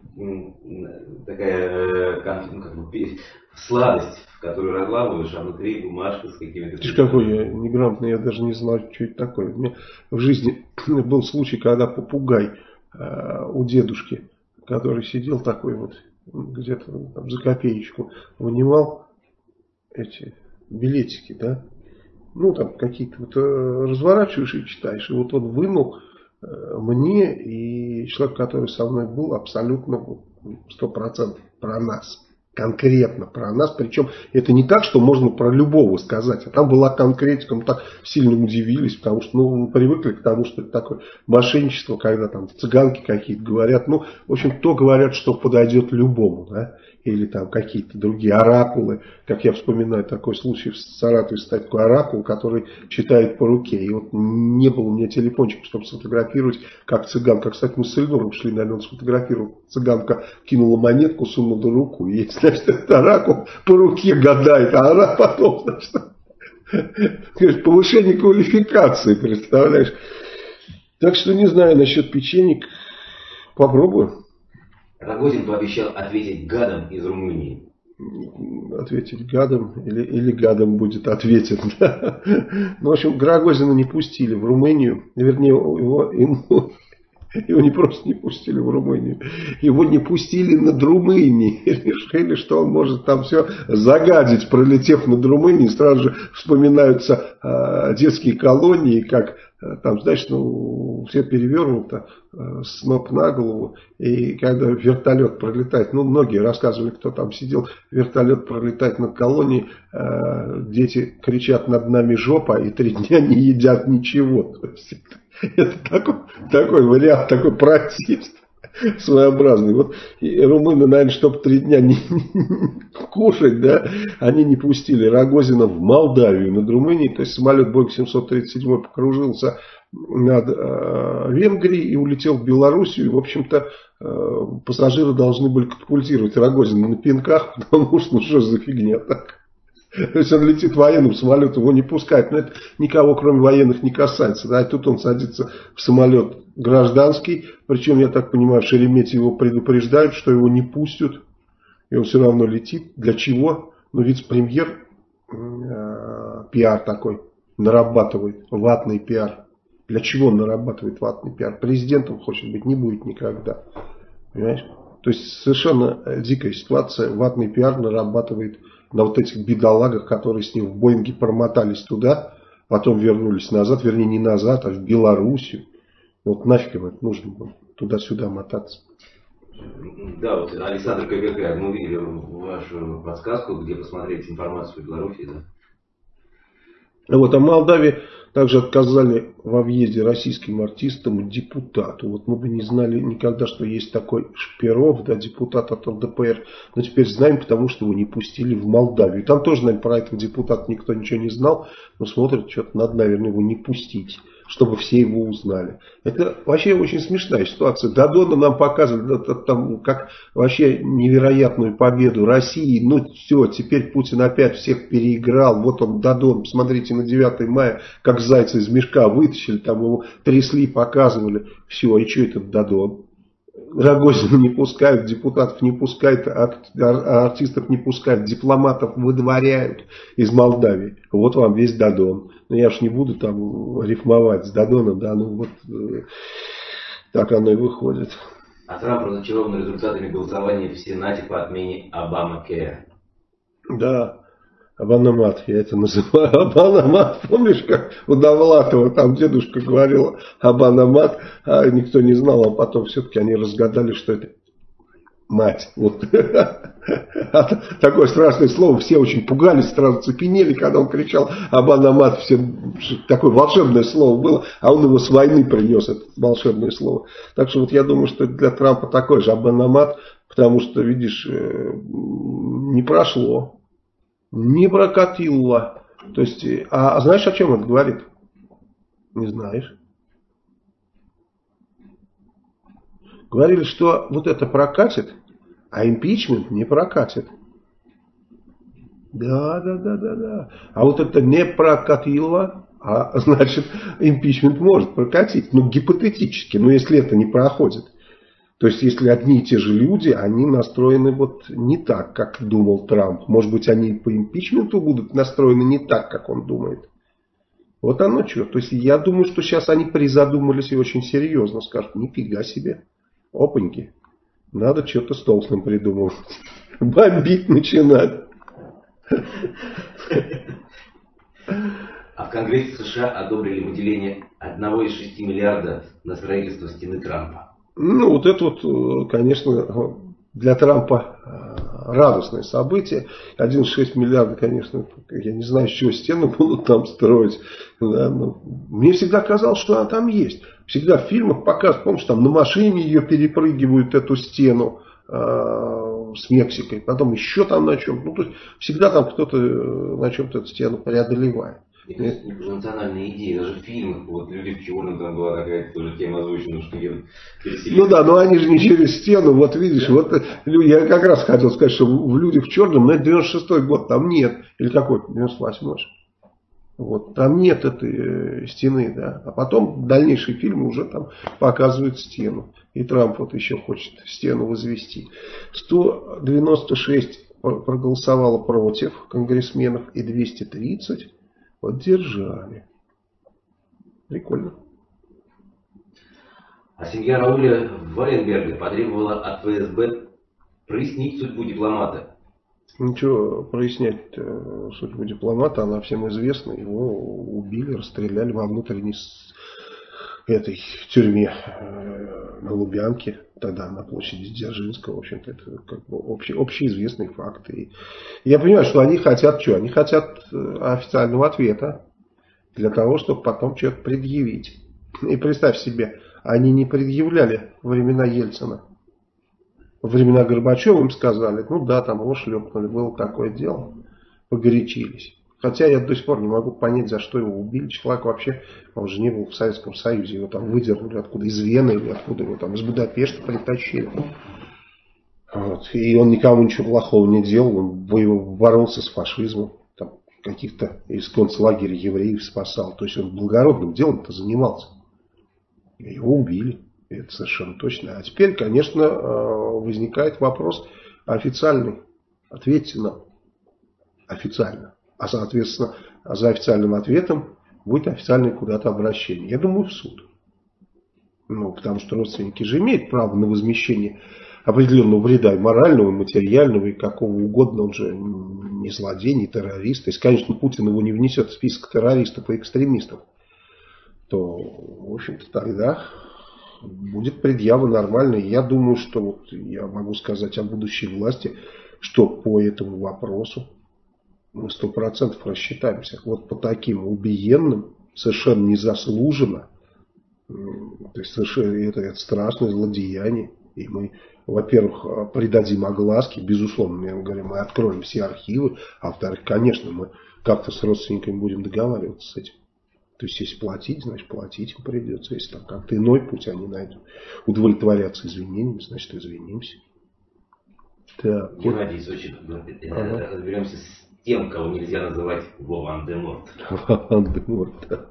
такая ну, как бы, сладость, в которую разламываешь, а внутри бумажка с какими-то... Ты ж какой я неграмотный, я даже не знаю, что это такое. У меня в жизни был случай, когда попугай э, у дедушки, который сидел такой вот, где-то там за копеечку, вынимал эти билетики, да? Ну, там какие-то вот разворачиваешь и читаешь. И вот он вынул э, мне и человек, который со мной был, абсолютно сто процентов про нас. Конкретно про нас. Причем это не так, что можно про любого сказать. А там была конкретика. Мы так сильно удивились, потому что ну, мы привыкли к тому, что это такое мошенничество, когда там цыганки какие-то говорят. Ну, в общем, то говорят, что подойдет любому, да? Или там какие-то другие оракулы. Как я вспоминаю такой случай в Саратове, стоит такой оракул, который читает по руке. И вот не было у меня телефончика, чтобы сфотографировать, как цыганка. Кстати, мы с Эльнуром шли, наверное, он сфотографировал. Цыганка кинула монетку, сунула руку. И, значит, этот оракул по руке гадает. А она потом, значит, повышение квалификации, представляешь. Так что не знаю насчет печенек. Попробую. Рогозин пообещал ответить гадом из Румынии. Ответить гадом или, или гадом будет ответен. Да? Ну, в общем, Рогозина не пустили в Румынию. Вернее, его, ему, его не просто не пустили в Румынию. Его не пустили над Румынией. Решили, что он может там все загадить, пролетев над Румынией. Сразу же вспоминаются э, детские колонии, как там, знаешь, ну, все перевернуто, э, с ног на голову. И когда вертолет пролетает, ну, многие рассказывали, кто там сидел, вертолет пролетает над колонией, э, дети кричат: над нами жопа, и три дня не едят ничего. То есть, это такой, такой вариант, такой протест своеобразный. Вот и румыны, наверное, чтобы три дня не, не кушать, да, они не пустили Рогозина в Молдавию над Румынией. То есть самолет Боинг семьсот тридцать семь покружился над э, Венгрией и улетел в Белоруссию. И, в общем-то, э, пассажиры должны были катапультировать Рогозина на пинках, потому что, ну что за фигня так. То есть он летит военным самолетом, его не пускают. Но это никого, кроме военных, не касается. Да? Тут он садится в самолет гражданский. Причем, я так понимаю, в Шереметьево его предупреждают, что его не пустят. И он все равно летит. Для чего? Ну, вице-премьер, э, пиар такой, нарабатывает. Ватный пиар. Для чего он нарабатывает ватный пиар? Президентом хочет быть, не будет никогда. Понимаешь? То есть совершенно дикая ситуация. Ватный пиар нарабатывает на вот этих бедолагах, которые с ним в Боинге промотались туда, потом вернулись назад, вернее не назад, а в Белоруссию. Вот нафиг им это нужно было, туда-сюда мотаться. Да, вот Александр КГК, мы увидели вашу подсказку, где посмотреть информацию о Беларуси, да? Вот, а Молдавии также отказали во въезде российским артистам и депутату. Вот мы бы не знали никогда, что есть такой Шпиров, да, депутат от ЛДПР. Но теперь знаем, потому что его не пустили в Молдавию. Там тоже, наверное, про этого депутата никто ничего не знал. Но смотрят, что-то надо, наверное, его не пустить, чтобы все его узнали. Это вообще очень смешная ситуация. Додона нам показывали это, там, как вообще невероятную победу России. Ну все, теперь Путин опять всех переиграл. Вот он, Додон, посмотрите, на девятое мая, как зайца из мешка вытащили, там его трясли, показывали. Все, и что это Додон? Рогозина не пускают, депутатов не пускают, артистов не пускают, дипломатов выдворяют из Молдавии. Вот вам весь Додон. Но я уж не буду там рифмовать с Додоном, да, ну вот э, так оно и выходит. А Трамп разочарован результатами голосования в Сенате по отмене Обама-Кэра. Да, Абанамат, я это называю. Абанамат, помнишь, как у Довлатова там дедушка говорил Абанамат, а никто не знал, а потом все-таки они разгадали, что это мать. Вот. Такое страшное слово, все очень пугались, сразу цепенели, когда он кричал Абанамат, все, такое волшебное слово было, а он его с войны принес, это волшебное слово. Так что вот я думаю, что для Трампа такой же Абанамат, потому что, видишь, не прошло. Не прокатило. То есть, а, а знаешь, о чем это говорит? Не знаешь. Говорили, что вот это прокатит, а импичмент не прокатит. Да, да, да, да, да. А вот это не прокатило, а значит, импичмент может прокатить. Ну, гипотетически, но если это не проходит. То есть, если одни и те же люди, они настроены вот не так, как думал Трамп. Может быть, они по импичменту будут настроены не так, как он думает. Вот оно что. То есть, я думаю, что сейчас они призадумались и очень серьезно скажут, нифига себе, опаньки, надо что-то с Толстым придумывать. Бомбить начинать. А в Конгрессе США одобрили выделение одного из шести миллиардов на строительство стены Трампа. Ну, вот это вот, конечно, для Трампа радостное событие. один целых шесть миллиарда, конечно, я не знаю, с чего стены будут там строить. Да, но мне всегда казалось, что она там есть. Всегда в фильмах показывают, помнишь, там на машине ее перепрыгивают, эту стену э, с Мексикой. Потом еще там на чем-то. Ну, то есть всегда там кто-то на чем-то эту стену преодолевает. Это национальная идея, даже в фильмах, вот «Люди в черном», там была такая тоже тема озвучена, что где Ну да, но они же не через стену, вот видишь, да. Вот я как раз хотел сказать, что в «Людях в черном», но это девяносто шестой год, там нет, или какой, девяносто восьмой. Вот, там нет этой стены, да, а потом дальнейшие фильмы уже там показывают стену, и Трамп вот еще хочет стену возвести. сто девяносто шесть проголосовало против конгрессменов и двести тридцать поддержали. Прикольно. А семья Рауля Валенберга потребовала от ФСБ прояснить судьбу дипломата. Ничего, прояснять судьбу дипломата, она всем известна. Его убили, расстреляли во внутренней этой тюрьме на Лубянке, тогда на площади Дзержинского. В общем-то, это как бы общий, общеизвестный факт. И я понимаю, что они хотят что? Они хотят официального ответа для того, чтобы потом что-то предъявить. И представь себе, они не предъявляли во времена Ельцина. Во времена Горбачева им сказали, ну да, там его шлепнули, было такое дело, погорячились. Хотя я до сих пор не могу понять, за что его убили. Человек вообще, он же не был в Советском Союзе, его там выдернули откуда, из Вены или откуда, его там из Будапешта притащили. Вот. И он никому ничего плохого не делал, он боролся с фашизмом, там, каких-то из концлагеря евреев спасал. То есть он благородным делом-то занимался. И его убили. Это совершенно точно. А теперь, конечно, возникает вопрос официальный. Ответьте нам официально. А, соответственно, за официальным ответом будет официальное куда-то обращение. Я думаю, в суд. Ну, потому что родственники же имеют право на возмещение определенного вреда, и морального, и материального, и какого угодно. Он же не злодей, не террорист. Если, конечно, Путин его не внесет в список террористов и экстремистов, то, в общем-то, тогда будет предъява нормальная. Я думаю, что вот я могу сказать о будущей власти, что по этому вопросу мы сто процентов рассчитаемся. Вот по таким убиенным, совершенно незаслуженно, то есть совершенно это, это страшное злодеяние. И мы, во-первых, придадим огласке, безусловно, я говорю, мы откроем все архивы, а во-вторых, конечно, мы как-то с родственниками будем договариваться с этим. То есть, если платить, значит, платить им придется. Если там как-то иной путь они найдут, удовлетворяться извинениями, значит, извинимся. Так, Геннадий из Сочи, ага. Разберемся с тем, кого нельзя называть Волан-де-Морт. Волан-де-Морт, да.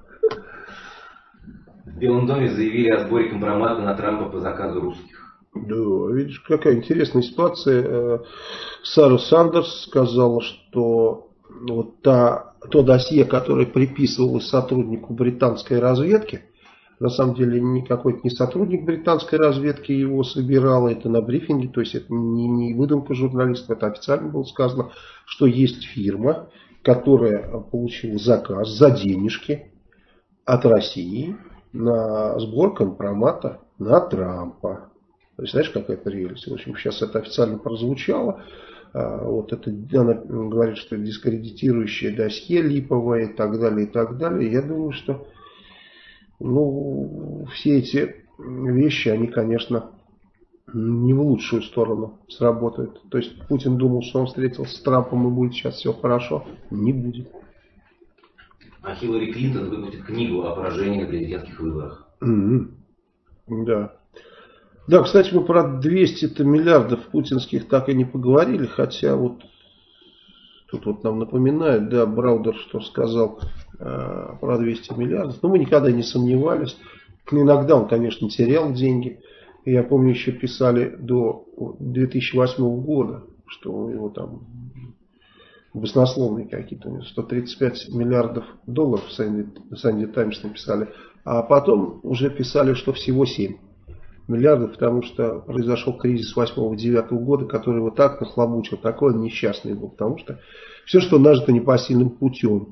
В Белом доме заявили о сборе компромата на Трампа по заказу русских. Да, видишь, какая интересная ситуация. Сара Сандерс сказала, что вот та, то досье, которое приписывалось сотруднику британской разведки, на самом деле никакой не сотрудник британской разведки его собирал, это на брифинге, то есть это не, не выдумка журналистов, это официально было сказано, что есть фирма, которая получила заказ за денежки от России на сбор компромата на Трампа. То есть, знаешь, какая прелесть. В общем, сейчас это официально прозвучало. Вот это, она говорит, что дискредитирующее досье липовое и так далее, и так далее. Я думаю, что ну, все эти вещи, они, конечно, не в лучшую сторону сработает. То есть Путин думал, что он встретился с Трампом и будет сейчас все хорошо. Не будет. А Хиллари Клинтон выпустит книгу о поражении на президентских выборах. Mm-hmm. Да. Да, кстати, мы про двести миллиардов путинских так и не поговорили, хотя вот тут вот нам напоминают, да, Браудер, что сказал э, про двести миллиардов. Но мы никогда не сомневались. Иногда он, конечно, терял деньги. Я помню, еще писали до две тысячи восьмого года, что у него там баснословные какие-то, сто тридцать пять миллиардов долларов в Санди Таймс написали. А потом уже писали, что всего семь миллиардов, потому что произошел кризис восьмого-девятого года, который его так нахлобучил, такой он несчастный был, потому что все, что нажито непосильным путем,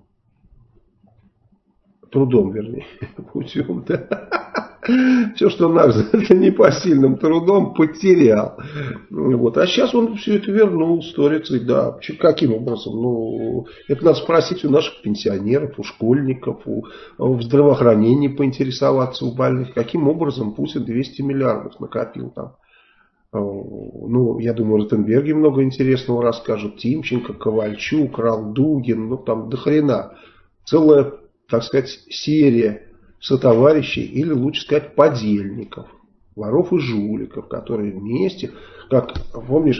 трудом, вернее, путем, да, все, что нажито непосильным трудом, потерял. Вот. А сейчас он все это вернул, сторицей, да. Каким образом? Ну, это надо спросить у наших пенсионеров, у школьников, у, в здравоохранении поинтересоваться у больных. Каким образом Путин двести миллиардов накопил там? Ну, я думаю, Ротенберги много интересного расскажут. Тимченко, Ковальчук, Ралдугин, ну там до хрена. Целая, так сказать, серия сотоварищей, или лучше сказать подельников, воров и жуликов, которые вместе, как, помнишь,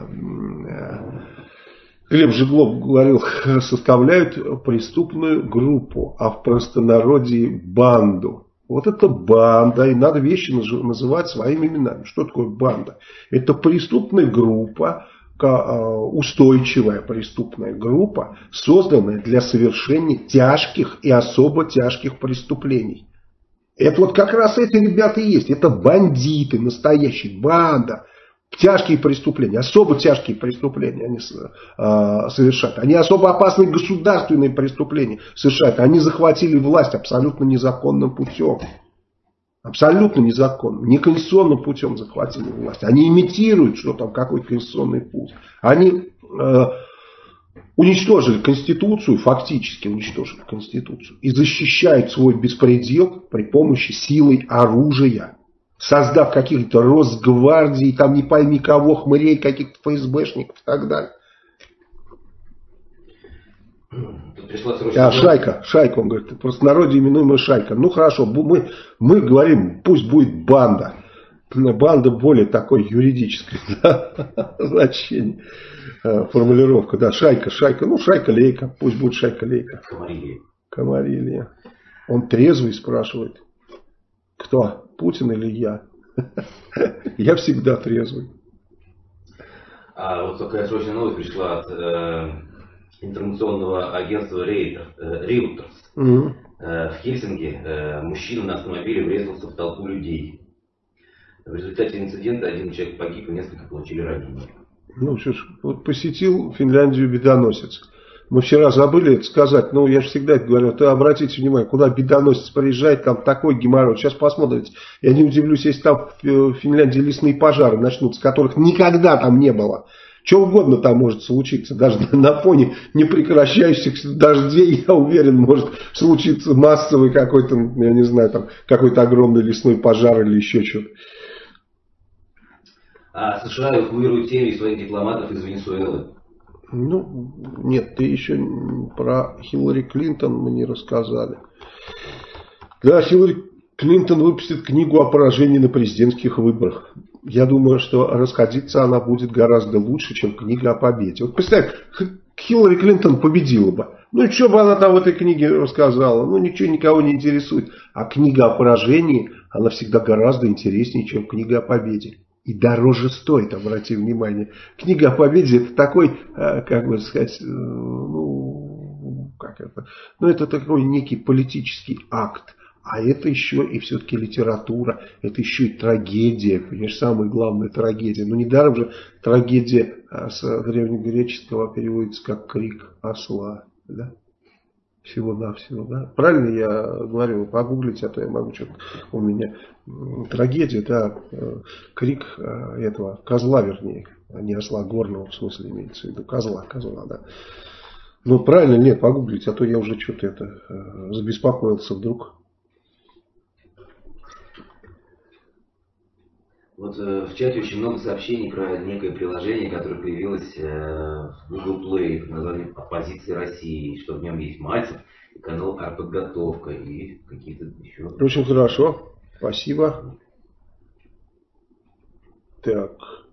Глеб Жеглов говорил, составляют преступную группу, а в простонародье банду. Вот это банда, и надо вещи называть своими именами. Что такое банда? Это преступная группа, устойчивая преступная группа, созданная для совершения тяжких и особо тяжких преступлений. Это вот как раз эти ребята и есть. Это бандиты, настоящие, банда. Тяжкие преступления, особо тяжкие преступления они э, совершают. Они особо опасные государственные преступления совершают. Они захватили власть абсолютно незаконным путем. Абсолютно незаконно, неконституционным путем захватили власть. Они имитируют, что там какой-то конституционный путь. Они э, уничтожили Конституцию, фактически уничтожили Конституцию. И защищают свой беспредел при помощи силы оружия. Создав каких-то Росгвардии, там не пойми кого, хмырей, каких-то ФСБшников и так далее. А, шайка, шайка, он говорит, в простонародье именуемая шайка. Ну хорошо, мы, мы говорим, пусть будет банда. Банда более такой юридическое, да, значение, формулировка, да, шайка, шайка, ну шайка-лейка, пусть будет шайка-лейка. Комарилья. Комарилья. Он трезвый, спрашивает. Кто? Путин или я? Я всегда трезвый. А вот такая срочная новость пришла от э, информационного агентства Reuters. Mm-hmm. э, в Хельсинки э, мужчина на автомобиле врезался в толпу людей. В результате инцидента один человек погиб и несколько получили ранения. Ну что ж, вот посетил Финляндию бедоносец. Мы вчера забыли это сказать, но я же всегда это говорю, ты обратите внимание, куда бедоносец приезжает, там такой геморрой. Сейчас посмотрите, я не удивлюсь, если там в Финляндии лесные пожары начнутся, которых никогда там не было. Что угодно там может случиться, даже на фоне непрекращающихся дождей, я уверен, может случиться массовый какой-то, я не знаю, там какой-то огромный лесной пожар или еще что-то. А США эвакуируют семьи своих дипломатов из Венесуэлы. Ну, нет, ты еще про Хиллари Клинтон мы не рассказали. Да, Хиллари Клинтон выпустит книгу о поражении на президентских выборах. Я думаю, что расходиться она будет гораздо лучше, чем книга о победе. Вот представь, Хиллари Клинтон победила бы. Ну и что бы она там в этой книге рассказала? Ну ничего никого не интересует. А книга о поражении, она всегда гораздо интереснее, чем книга о победе. И дороже стоит, обрати внимание. Книга о победе это такой, как бы сказать, ну, как это, ну это такой некий политический акт. А это еще и все-таки литература, это еще и трагедия, понимаешь, самая главная трагедия. Но недаром же трагедия с древнегреческого переводится как крик осла, да? Всего-навсего, да? Правильно я говорю, погуглите, а то я могу что-то у меня трагедия, да, крик этого козла, вернее, а не осла горного, в смысле имеется в виду, козла, козла, да. Ну, правильно, нет, погуглите, а то я уже что-то это забеспокоился вдруг. Вот э, в чате очень много сообщений про некое приложение, которое появилось э, в Google Play под названием «Оппозиция России», что в нем есть Мальцев и канал «Артподготовка» и какие-то еще... Очень хорошо, спасибо. Так.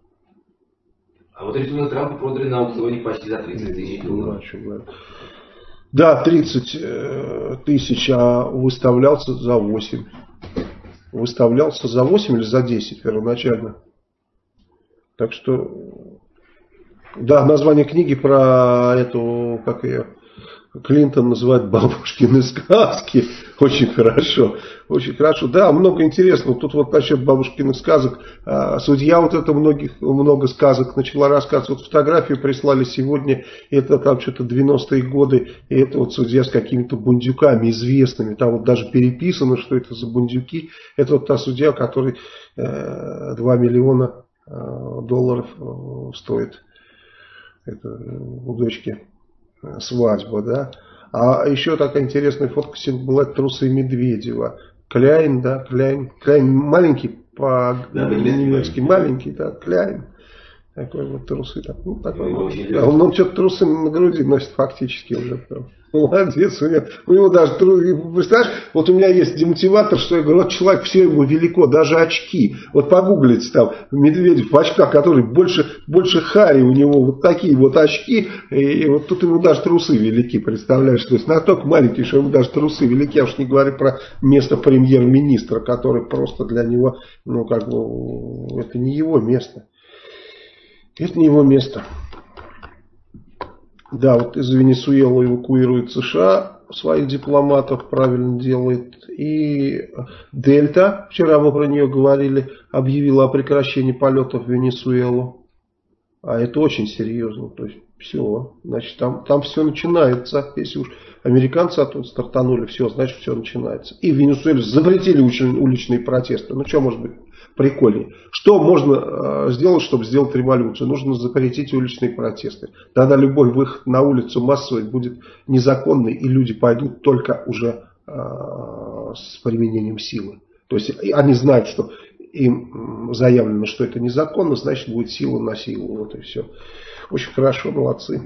А вот рисунок Трампа продали на аукционе почти за тридцать тысяч долларов. Да, тридцать тысяч, а выставлялся за восемь. Выставлялся за восемь или за десять первоначально. Так что, да, название книги про эту, как ее, Клинтон называет «Бабушкины сказки». Очень хорошо. Очень хорошо. Да, много интересного. Тут вот насчет бабушкиных сказок. Судья вот это многих, много сказок начала рассказывать. Вот фотографию прислали сегодня. Это там что-то девяностые годы. И это вот судья с какими-то бундюками известными. Там вот даже переписано, что это за бундюки. Это вот та судья, который два миллиона долларов стоит. Это у дочки свадьба, да. А еще такая интересная фотка сегодня была, трусы Медведева. Кляйн, да, Кляйн. Кляйн маленький, по-немецки да, маленький, да, Кляйн. Такой вот трусы. Так, ну, такой вот. Да, он, он что-то трусы на груди носит фактически уже. Молодец. У него, у него даже трусы. Представляешь, вот у меня есть демотиватор, что я говорю, вот человек, все ему велико, даже очки. Вот погуглите там Медведев в очках, который больше, больше Хари, у него вот такие вот очки. И вот тут ему даже трусы велики, представляешь. То есть настолько маленький, что ему даже трусы велики. Я уж не говорю про место премьер-министра, который просто для него, ну как бы, это не его место. Это не его место. Да, вот из Венесуэлы эвакуирует США своих дипломатов, правильно делает. И Дельта, вчера мы про нее говорили, объявила о прекращении полетов в Венесуэлу. А это очень серьезно. То есть все, значит там, там все начинается. Если уж американцы оттуда стартанули, все, значит все начинается. И в Венесуэле запретили уличные протесты. Ну что может быть прикольнее? Что можно э, сделать, чтобы сделать революцию? Нужно запретить уличные протесты. Тогда любой выход на улицу массовый будет незаконный, и люди пойдут только уже э, с применением силы. То есть они знают, что им заявлено, что это незаконно, значит будет сила на силу. Вот и все. Очень хорошо, молодцы.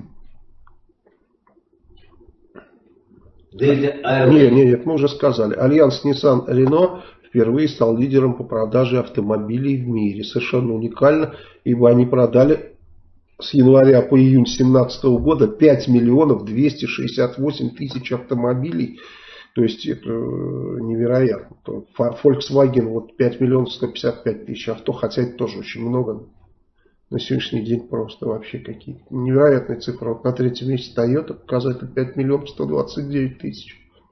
Нет, нет, нет, мы уже сказали. Альянс Nissan Renault впервые стал лидером по продаже автомобилей в мире. Совершенно уникально, ибо они продали с января по июнь две тысячи семнадцатого года пять миллионов двести шестьдесят восемь тысяч автомобилей. То есть это невероятно. Volkswagen вот пять миллионов сто пятьдесят пять тысяч авто, хотя это тоже очень много. На сегодняшний день просто вообще какие-то невероятные цифры. Вот на третьем месте Toyota показатель пять миллионов сто двадцать девять тысяч.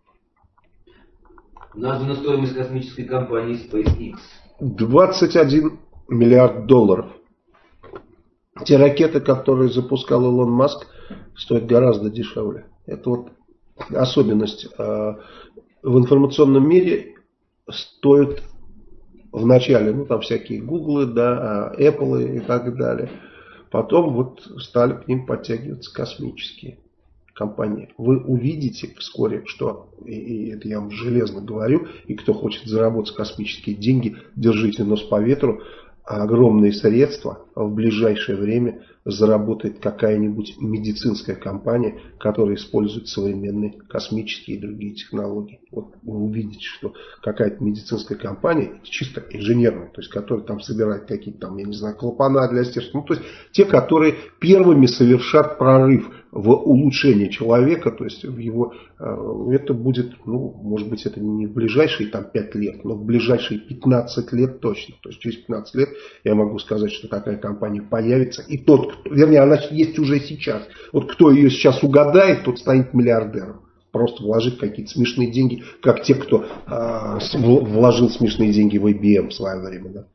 Названа стоимость космической компании SpaceX. двадцать один миллиард долларов. Те ракеты, которые запускал Илон Маск, стоят гораздо дешевле. Это вот особенность. В информационном мире стоят в начале, ну там всякие Гуглы, да, Apple и так далее. Потом вот стали к ним подтягиваться космические компании. Вы увидите вскоре, что, и это я вам железно говорю, и кто хочет заработать космические деньги, держите нос по ветру, огромные средства в ближайшее время заработает какая-нибудь медицинская компания, которая использует современные космические и другие технологии. Вот вы увидите, что какая-то медицинская компания, чисто инженерная, то есть которая там собирает какие-то там, я не знаю, клапана для сердца, ну то есть те, которые первыми совершат прорыв в улучшение человека, то есть в его, это будет, ну, может быть, это не в ближайшие там пять лет, но в ближайшие пятнадцать лет точно. То есть через пятнадцать лет я могу сказать, что такая компания появится. И тот, вернее, она есть уже сейчас. Вот кто ее сейчас угадает, тот станет миллиардером. Просто вложить какие-то смешные деньги, как те, кто э, вложил смешные деньги в ай би эм в свое время, да.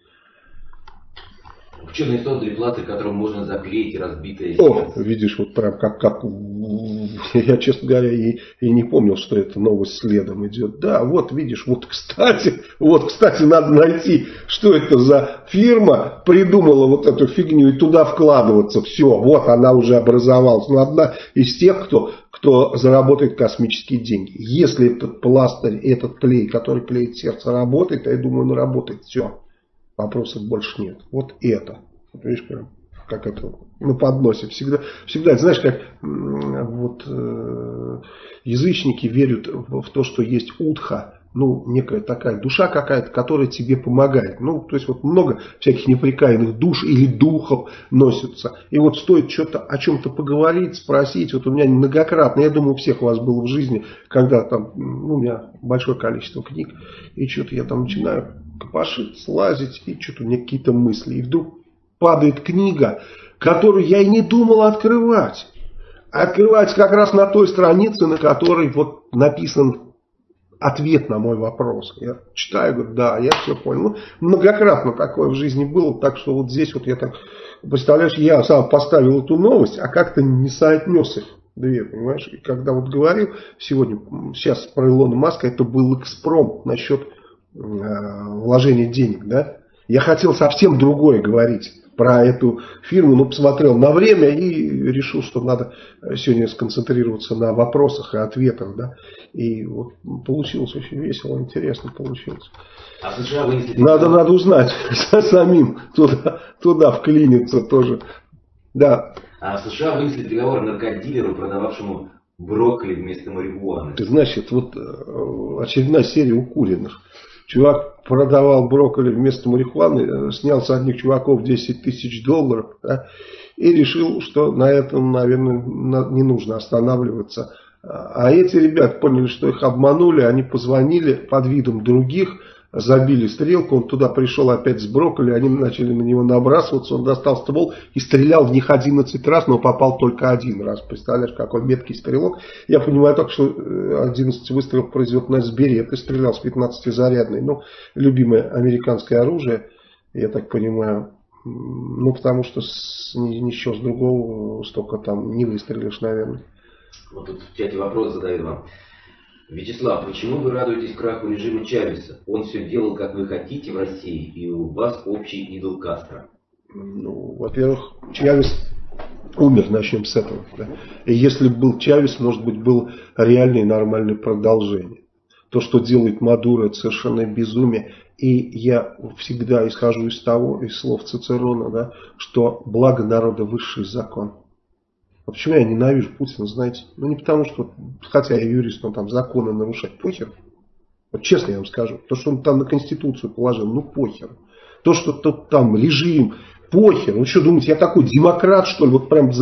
Ученые создали платы, которым можно заклеить разбитые сердце. О, видишь, вот прям как, как я, честно говоря, и, и не помнил, что это новость следом идет. Да, вот видишь, вот кстати, вот, кстати, надо найти, что это за фирма придумала вот эту фигню и туда вкладываться. Все, вот она уже образовалась. Ну, одна из тех, кто, кто заработает космические деньги. Если этот пластырь, этот клей, который клеит сердце, работает, я думаю, он работает. Все. Вопросов больше нет. Вот это. Вот видишь, прям, как это на подносе. Всегда, всегда знаешь, как вот, э, язычники верят в, в то, что есть утха. Ну, некая такая душа какая-то, которая тебе помогает. Ну, то есть, вот много всяких неприкаянных душ или духов носятся. И вот стоит что-то о чем-то поговорить, спросить. Вот у меня многократно, я думаю, у всех у вас было в жизни, когда там, ну, у меня большое количество книг, и что-то я там начинаю копошиться, лазить, и что-то у меня какие-то мысли. И вдруг падает книга, которую я и не думал открывать. Открывать как раз на той странице, на которой вот написан ответ на мой вопрос. Я читаю, говорю, да, я все понял. Ну, многократно такое в жизни было, так что вот здесь вот я так, представляешь, я сам поставил эту новость, а как-то не соотнес их две, понимаешь? И когда вот говорил сегодня, сейчас про Илона Маска, это был экспром насчет э, вложения денег, да? Я хотел совсем другое говорить про эту фирму, но посмотрел на время и решил, что надо сегодня сконцентрироваться на вопросах и ответах, да. И вот получилось очень весело, интересно получилось. А в США вынесли... Надо, надо узнать самим, туда, туда вклиниться тоже. Да. А в США вынесли приговор наркодилеру, продававшему брокколи вместо марихуаны. Ты знаешь, это вот очередная серия укуренных. Чувак продавал брокколи вместо марихуаны, снял с одних чуваков десять тысяч долларов, да, и решил, что на этом, наверное, не нужно останавливаться. А эти ребята поняли, что их обманули, они позвонили под видом других, забили стрелку, он туда пришел опять с брокколи, они начали на него набрасываться, он достал ствол и стрелял в них одиннадцать раз, но попал только один раз. Представляешь, какой меткий стрелок. Я понимаю только, что одиннадцать выстрелов произвел на Беретты, стрелял с пятнадцатизарядной. Ну, любимое американское оружие, я так понимаю. Ну, потому что с, ничего с другого столько там не выстрелишь, наверное. Вот тут в чате вопрос задают вам. Вячеслав, почему вы радуетесь краху режима Чавеса? Он все делал, как вы хотите в России, и у вас общий идол Кастро. Ну, во-первых, Чавес умер, начнем с этого. Да? И если бы был Чавес, может быть, было реальное и нормальное продолжение. То, что делает Мадуро, это совершенно безумие. И я всегда исхожу из того, из слов Цицерона, да, что благо народа высший закон. А почему я ненавижу Путина, знаете? Ну не потому, что, хотя я юрист, он там законы нарушать, похер. Вот честно я вам скажу. То, что он там на Конституцию положил, ну похер. То, что тот там режим, похер. Вы что думаете, я такой демократ, что ли, вот прям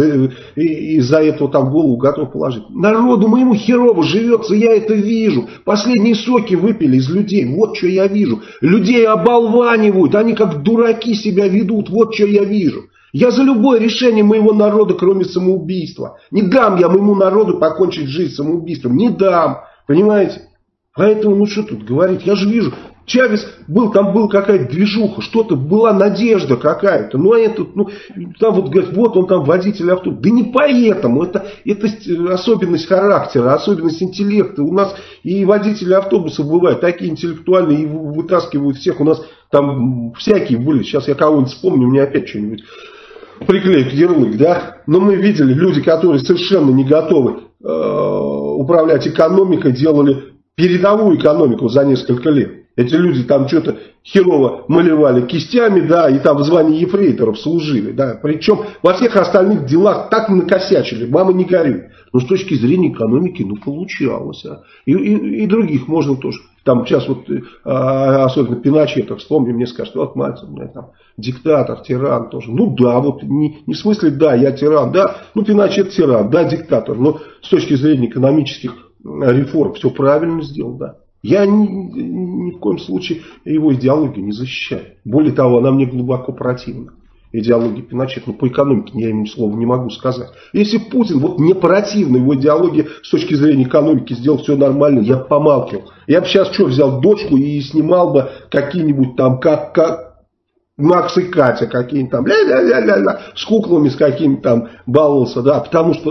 из-за этого там голову готов положить? Народу моему херово живется, я это вижу. Последние соки выпили из людей, вот что я вижу. Людей оболванивают, они как дураки себя ведут, вот что я вижу. Я за любое решение моего народа, кроме самоубийства. Не дам я моему народу покончить жизнь самоубийством. Не дам. Понимаете? Поэтому, ну что тут говорить? Я же вижу. Чавес был, там была какая-то движуха. Что-то была надежда какая-то. Ну а этот, ну, там вот говорят, вот он там водитель автобуса. Да не поэтому. Это, это особенность характера, особенность интеллекта. У нас и водители автобусов бывают такие интеллектуальные, и вытаскивают всех. У нас там всякие были. Сейчас я кого-нибудь вспомню, у меня опять что-нибудь приклеить ярлык, да? Но мы видели, люди, которые совершенно не готовы э, управлять экономикой, делали передовую экономику за несколько лет. Эти люди там что-то херово малевали кистями, да, и там в звании ефрейторов служили, да. Причем во всех остальных делах так накосячили, мама не горюй. Но с точки зрения экономики, ну, получалось, а. И, и, и других можно тоже. Там сейчас вот, а, особенно Пиночета, вспомни, мне скажут, вот Мальцев, у меня там диктатор, тиран тоже. Ну да, вот не, не в смысле, да, я тиран, да, ну Пиночет тиран, да, диктатор. Но с точки зрения экономических реформ все правильно сделал, да. Я ни, ни в коем случае его идеологию не защищаю. Более того, она мне глубоко противна. Идеология Пиночета, ну по экономике я им слова не могу сказать. Если Путин, вот мне противна его идеология с точки зрения экономики, сделал все нормально, я бы помалкивал. Я бы сейчас что, взял дочку и снимал бы какие-нибудь там, как, как Макс и Катя, какие-нибудь там, ля-ля-ля-ля-ля, с куклами с какими-то там баловался, да, потому что,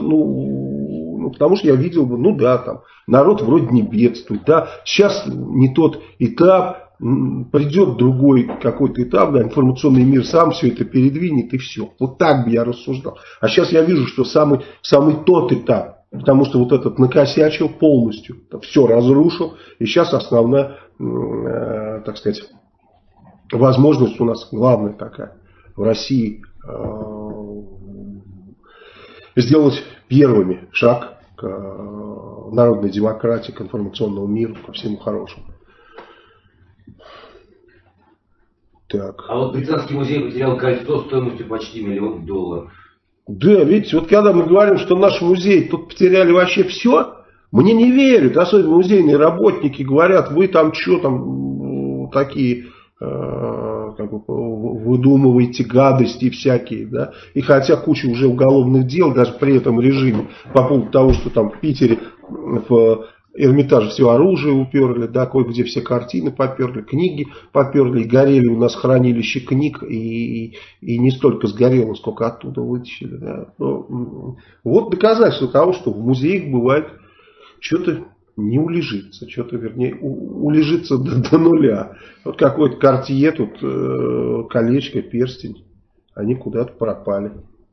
ну, ну, потому что я видел бы, ну да, там, народ вроде не бедствует, да, сейчас не тот этап, придет другой какой-то этап, да, информационный мир сам все это передвинет и все. Вот так бы я рассуждал. А сейчас я вижу, что самый, самый тот этап, потому что вот этот накосячил полностью, все разрушил, и сейчас основная, э, так сказать, возможность у нас главная такая в России сделать первыми шаг к народной демократии, к информационному миру, ко всему хорошему. Так. А вот Британский музей потерял кольцо стоимостью почти миллион долларов. Да, видите, вот когда мы говорим, что наш музей тут потеряли вообще все, мне не верят, особенно музейные работники говорят, вы там что там такие э, как бы, выдумываете гадости всякие, да, и хотя куча уже уголовных дел, даже при этом режиме, по поводу того, что там в Питере в Эрмитаже все оружие уперли, да, кое-где все картины поперли, книги поперли, и горели у нас хранилище книг, и, и не столько сгорело, сколько оттуда вытащили. Да. Но, вот доказательство того, что в музеях бывает что-то не улежится, что-то, вернее, у, улежится до, до нуля. Вот какой-то Cartier, тут э, колечко, перстень, они куда-то пропали.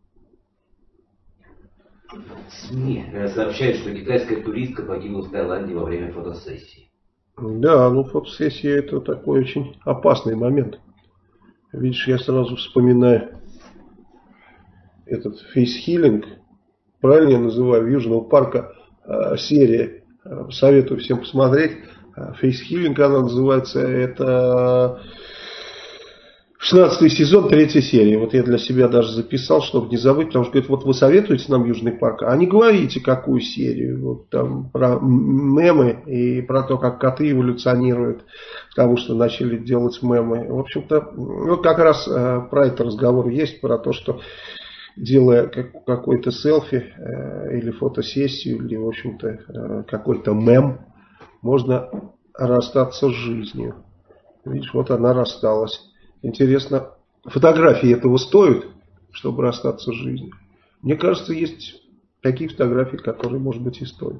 СМИ сообщают, что китайская туристка погибла в Таиланде во время фотосессии. Да, ну фотосессия это такой очень опасный момент. Видишь, я сразу вспоминаю этот фейсхилинг, правильно я называю, Южного парка э, серия. Советую всем посмотреть. Фейсхилинг она называется, это шестнадцатый сезон, третья серия. Вот я для себя даже записал, чтобы не забыть, потому что говорит, вот вы советуете нам Южный парк, а не говорите, какую серию. Вот там про мемы и про то, как коты эволюционируют, потому что начали делать мемы. В общем-то, вот как раз э, про это разговор есть, про то, что делая как, какой-то селфи э, или фотосессию, или, в общем-то, э, какой-то мем, можно расстаться с жизнью. Видишь, вот она рассталась. Интересно, фотографии этого стоят, чтобы расстаться с жизнью? Мне кажется, есть такие фотографии, которые, может быть, и стоят.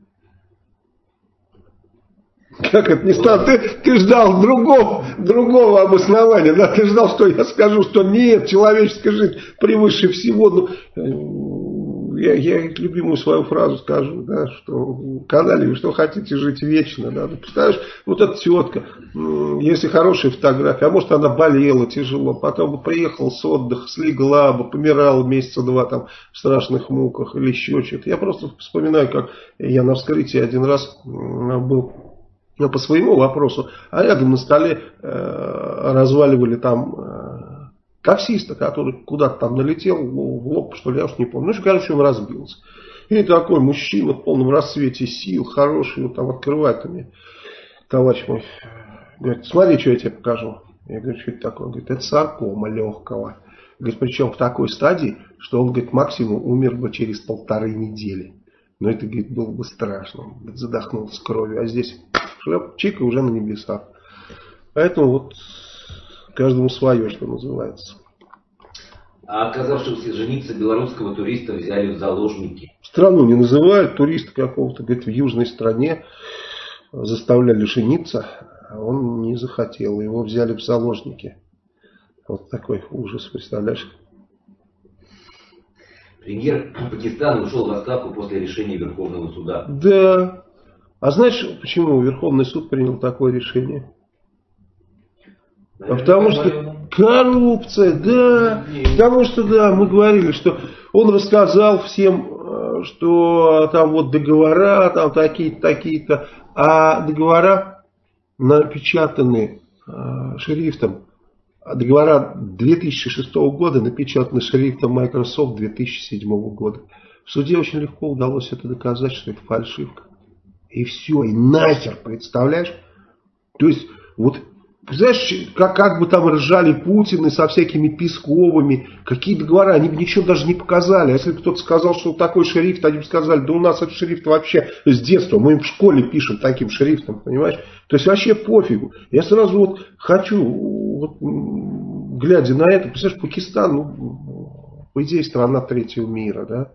Как это не стало? Ты, ты ждал другого, другого обоснования, да? Ты ждал, что я скажу, что нет, человеческая жизнь превыше всего. Ну, я, я любимую свою фразу скажу, да, что в канале, что хотите жить вечно, да. Ты представляешь, вот эта тетка, если хорошая фотография, а может она болела тяжело, потом бы приехала с отдыха, слегла бы, помирала месяца два там в страшных муках или еще что-то. Я просто вспоминаю, как я на вскрытии один раз был. Я по своему вопросу, а рядом на столе э, разваливали там э, таксиста, который куда-то там налетел в лоб, что ли, я уж не помню. Ну, короче, он разбился. И такой мужчина в полном расцвете сил, хороший, вот там открывает мне, товарищ мой, говорит, смотри, что я тебе покажу. Я говорю, что это такое? Он говорит, это саркома легкого. Говорит, причем в такой стадии, что он, говорит, максимум умер бы через полторы недели. Но это, говорит, было бы страшно. Он, говорит, задохнулся кровью. А здесь шлеп, чик, и уже на небесах. Поэтому вот каждому свое, что называется. А оказавшегося жениться белорусского туриста взяли в заложники. Страну не называют, туриста какого-то, говорит, в южной стране заставляли жениться, а он не захотел. Его взяли в заложники. Вот такой ужас, представляешь? Премьер Пакистана ушел в отставку после решения Верховного суда. Да. А знаешь, почему Верховный суд принял такое решение? Наверное, потому что наверное. коррупция, да. Нет. Потому что, да, мы говорили, что он рассказал всем, что там вот договора, там такие-то, такие-то, а договора напечатаны э, шрифтом. Договора две тысячи шестого года напечатаны шрифтом Microsoft две тысячи седьмого года. В суде очень легко удалось это доказать, что это фальшивка. И все, и нахер, представляешь? То есть, вот, знаешь, как, как бы там ржали Путины со всякими Песковыми, какие договора, они бы ничего даже не показали. А если бы кто-то сказал, что такой шрифт, они бы сказали, да у нас этот шрифт вообще с детства, мы им в школе пишем таким шрифтом, понимаешь? То есть вообще пофигу. Я сразу вот хочу, вот, глядя на это, представляешь, Пакистан, ну, по идее, страна третьего мира, да?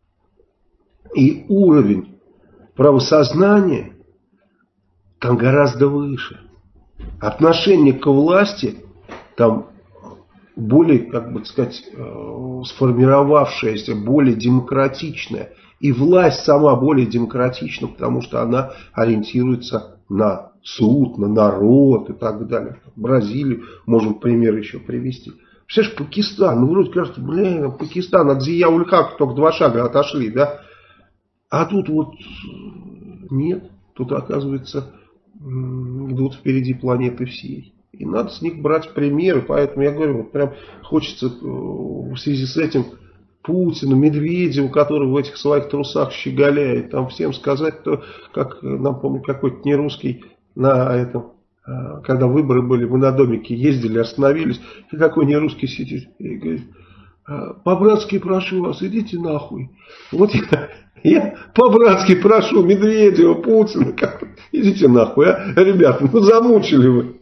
И уровень правосознания там гораздо выше. Отношение к власти там более, как бы сказать, сформировавшееся, более демократичное. И власть сама более демократична, потому что она ориентируется на суд, на народ и так далее. Бразилию можем пример еще привести. Представляешь, Пакистан, ну вроде кажется, блин, Пакистан от Зия-уль-Хака только два шага отошли, да? А тут вот нет, тут оказывается идут впереди планеты всей. И надо с них брать примеры, поэтому я говорю, вот прям хочется в связи с этим Путину, Медведеву, который в этих своих трусах щеголяет, там всем сказать, то, как нам, помню, какой-то нерусский на этом, когда выборы были, мы на домике ездили, остановились, и такой нерусский сидит и говорит, по-братски прошу вас, идите нахуй. Вот я, я по-братски прошу Медведева, Путина, как, идите нахуй, а, ребята, ну замучили вы.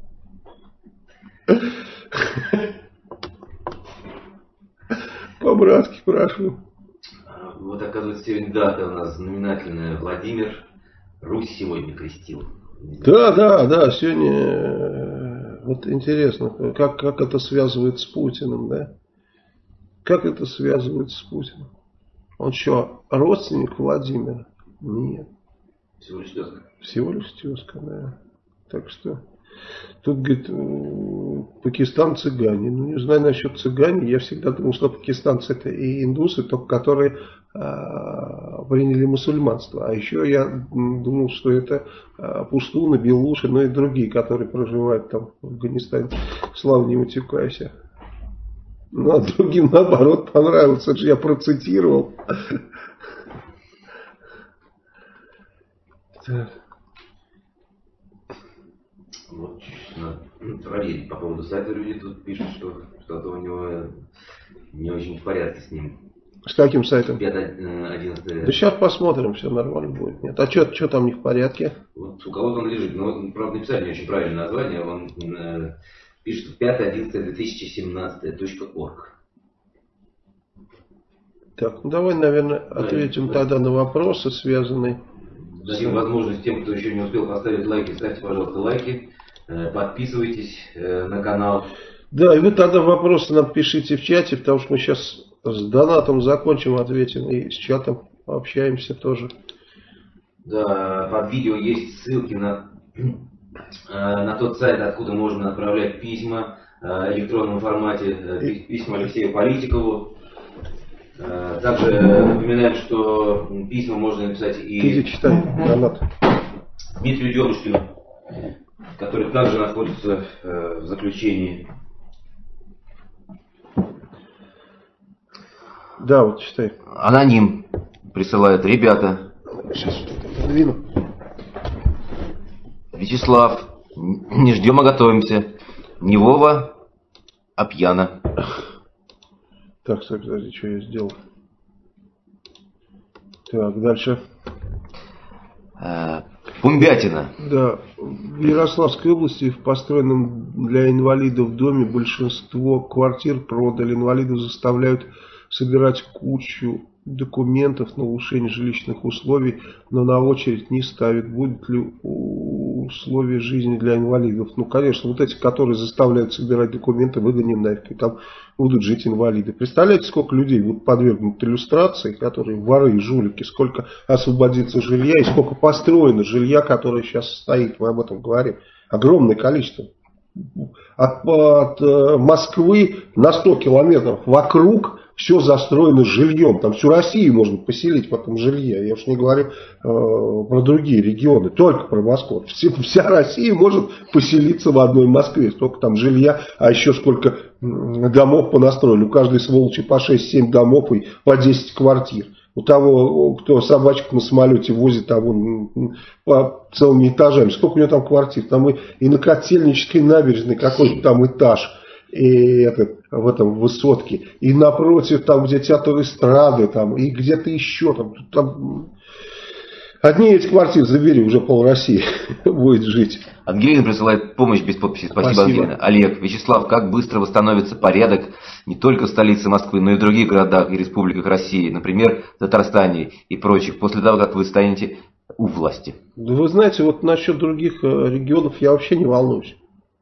По-братски прошу. Вот, оказывается, сегодня дата у нас знаменательная. Владимир Русь сегодня крестил. Да, да, да. Сегодня вот интересно, как, как это связывает с Путиным, да? Как это связывает с Путиным? Он что, родственник Владимира? Нет. Всего лишь тезка. Всего лишь тезка, да. Так что тут, говорит, Пакистан цыгане. Ну, не знаю насчет цыгане. Я всегда думал, что пакистанцы это и индусы, только которые а, приняли мусульманство. А еще я думал, что это а, пуштуны, белуши, ну и другие, которые проживают там в Афганистане. Слава не утекайся. Ну, а другим наоборот понравилось. Это же я процитировал. Так. Вот, надо проверить по поводу сайта. Люди тут пишут, что что-то у него не очень в порядке с ним. С каким сайтом? пятое одиннадцатое. Да сейчас посмотрим, все нормально будет. Нет. А что, что там не в порядке? Вот у кого-то он лежит. Но вот, правда, написали не очень правильное название. Он э, пишет пятое одиннадцатое две тысячи семнадцатое точка орг. Так, ну давай, наверное, ответим да, тогда да. на вопросы, связанные. Дадим возможность тем, кто еще не успел поставить лайки, ставьте, пожалуйста, лайки. Подписывайтесь на канал. Да, и вы тогда вопросы нам пишите в чате, потому что мы сейчас с донатом закончим, ответим, и с чатом пообщаемся тоже. Да, под видео есть ссылки на, на тот сайт, откуда можно отправлять письма в электронном формате, письма Алексею Политикову. Также напоминаем, что письма можно написать и Дмитрию Дедушкину, который также находится в заключении. Да, вот читай. Аноним присылает. Ребята. Сейчас подвину. Вячеслав, не ждем, а готовимся. Не Вова, а пьяно. Так, подожди, что я сделал? Так, дальше. Пумбятина. Да, в Ярославской области в построенном для инвалидов доме большинство квартир продали. Инвалидов заставляют собирать кучу документов на улучшение жилищных условий, но на очередь не ставят. Будет ли условия жизни для инвалидов? Ну, конечно, вот эти, которые заставляют собирать документы, выгоним нафиг, и там будут жить инвалиды. Представляете, сколько людей будут подвергнуты иллюстрации, которые воры и жулики, сколько освободится жилья и сколько построено жилья, которое сейчас стоит, мы об этом говорим. Огромное количество. От, от Москвы на сто километров вокруг все застроено жильем. Там всю Россию можно поселить в этом жилье. Я уж не говорю э, про другие регионы, только про Москву. Все, вся Россия может поселиться в одной Москве. Столько там жилья, а еще сколько домов понастроили. У каждой сволочи по шесть-семь домов и по десять квартир. У того, кто собачку на самолете возит там, он, по целыми этажами. Сколько у него там квартир? Там и, и на Котельнической набережной какой-то там этаж. И этот, в этом высотке. И напротив, там, где театр эстрады, там, и где-то еще. Там, там... Одни эти квартиры забери, уже пол России будет жить. Ангелина присылает помощь без подписи. Спасибо, Спасибо, Ангелина. Олег, Вячеслав, как быстро восстановится порядок не только в столице Москвы, но и в других городах и республиках России, например, в Татарстане и прочих, после того, как вы станете у власти? Да вы знаете, вот насчет других регионов я вообще не волнуюсь.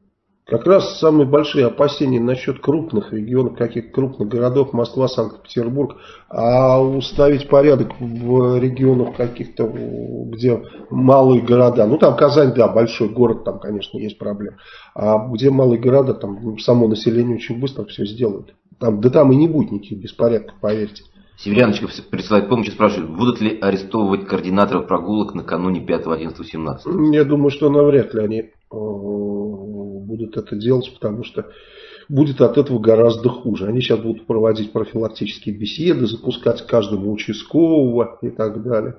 Как раз самые большие опасения насчет крупных регионов, каких крупных городов, Москва, Санкт-Петербург, а установить порядок в регионах каких-то, где малые города, ну там Казань, да, большой город, там, конечно, есть проблемы, а где малые города, там само население очень быстро все сделает. Там, да там и не будет никаких беспорядков, поверьте. Северяночка присылает помощь и спрашивает, будут ли арестовывать координаторов прогулок накануне пятого, одиннадцатого, семнадцатого? Я думаю, что навряд ли они будут это делать, потому что будет от этого гораздо хуже. Они сейчас будут проводить профилактические беседы, запускать каждому участкового и так далее.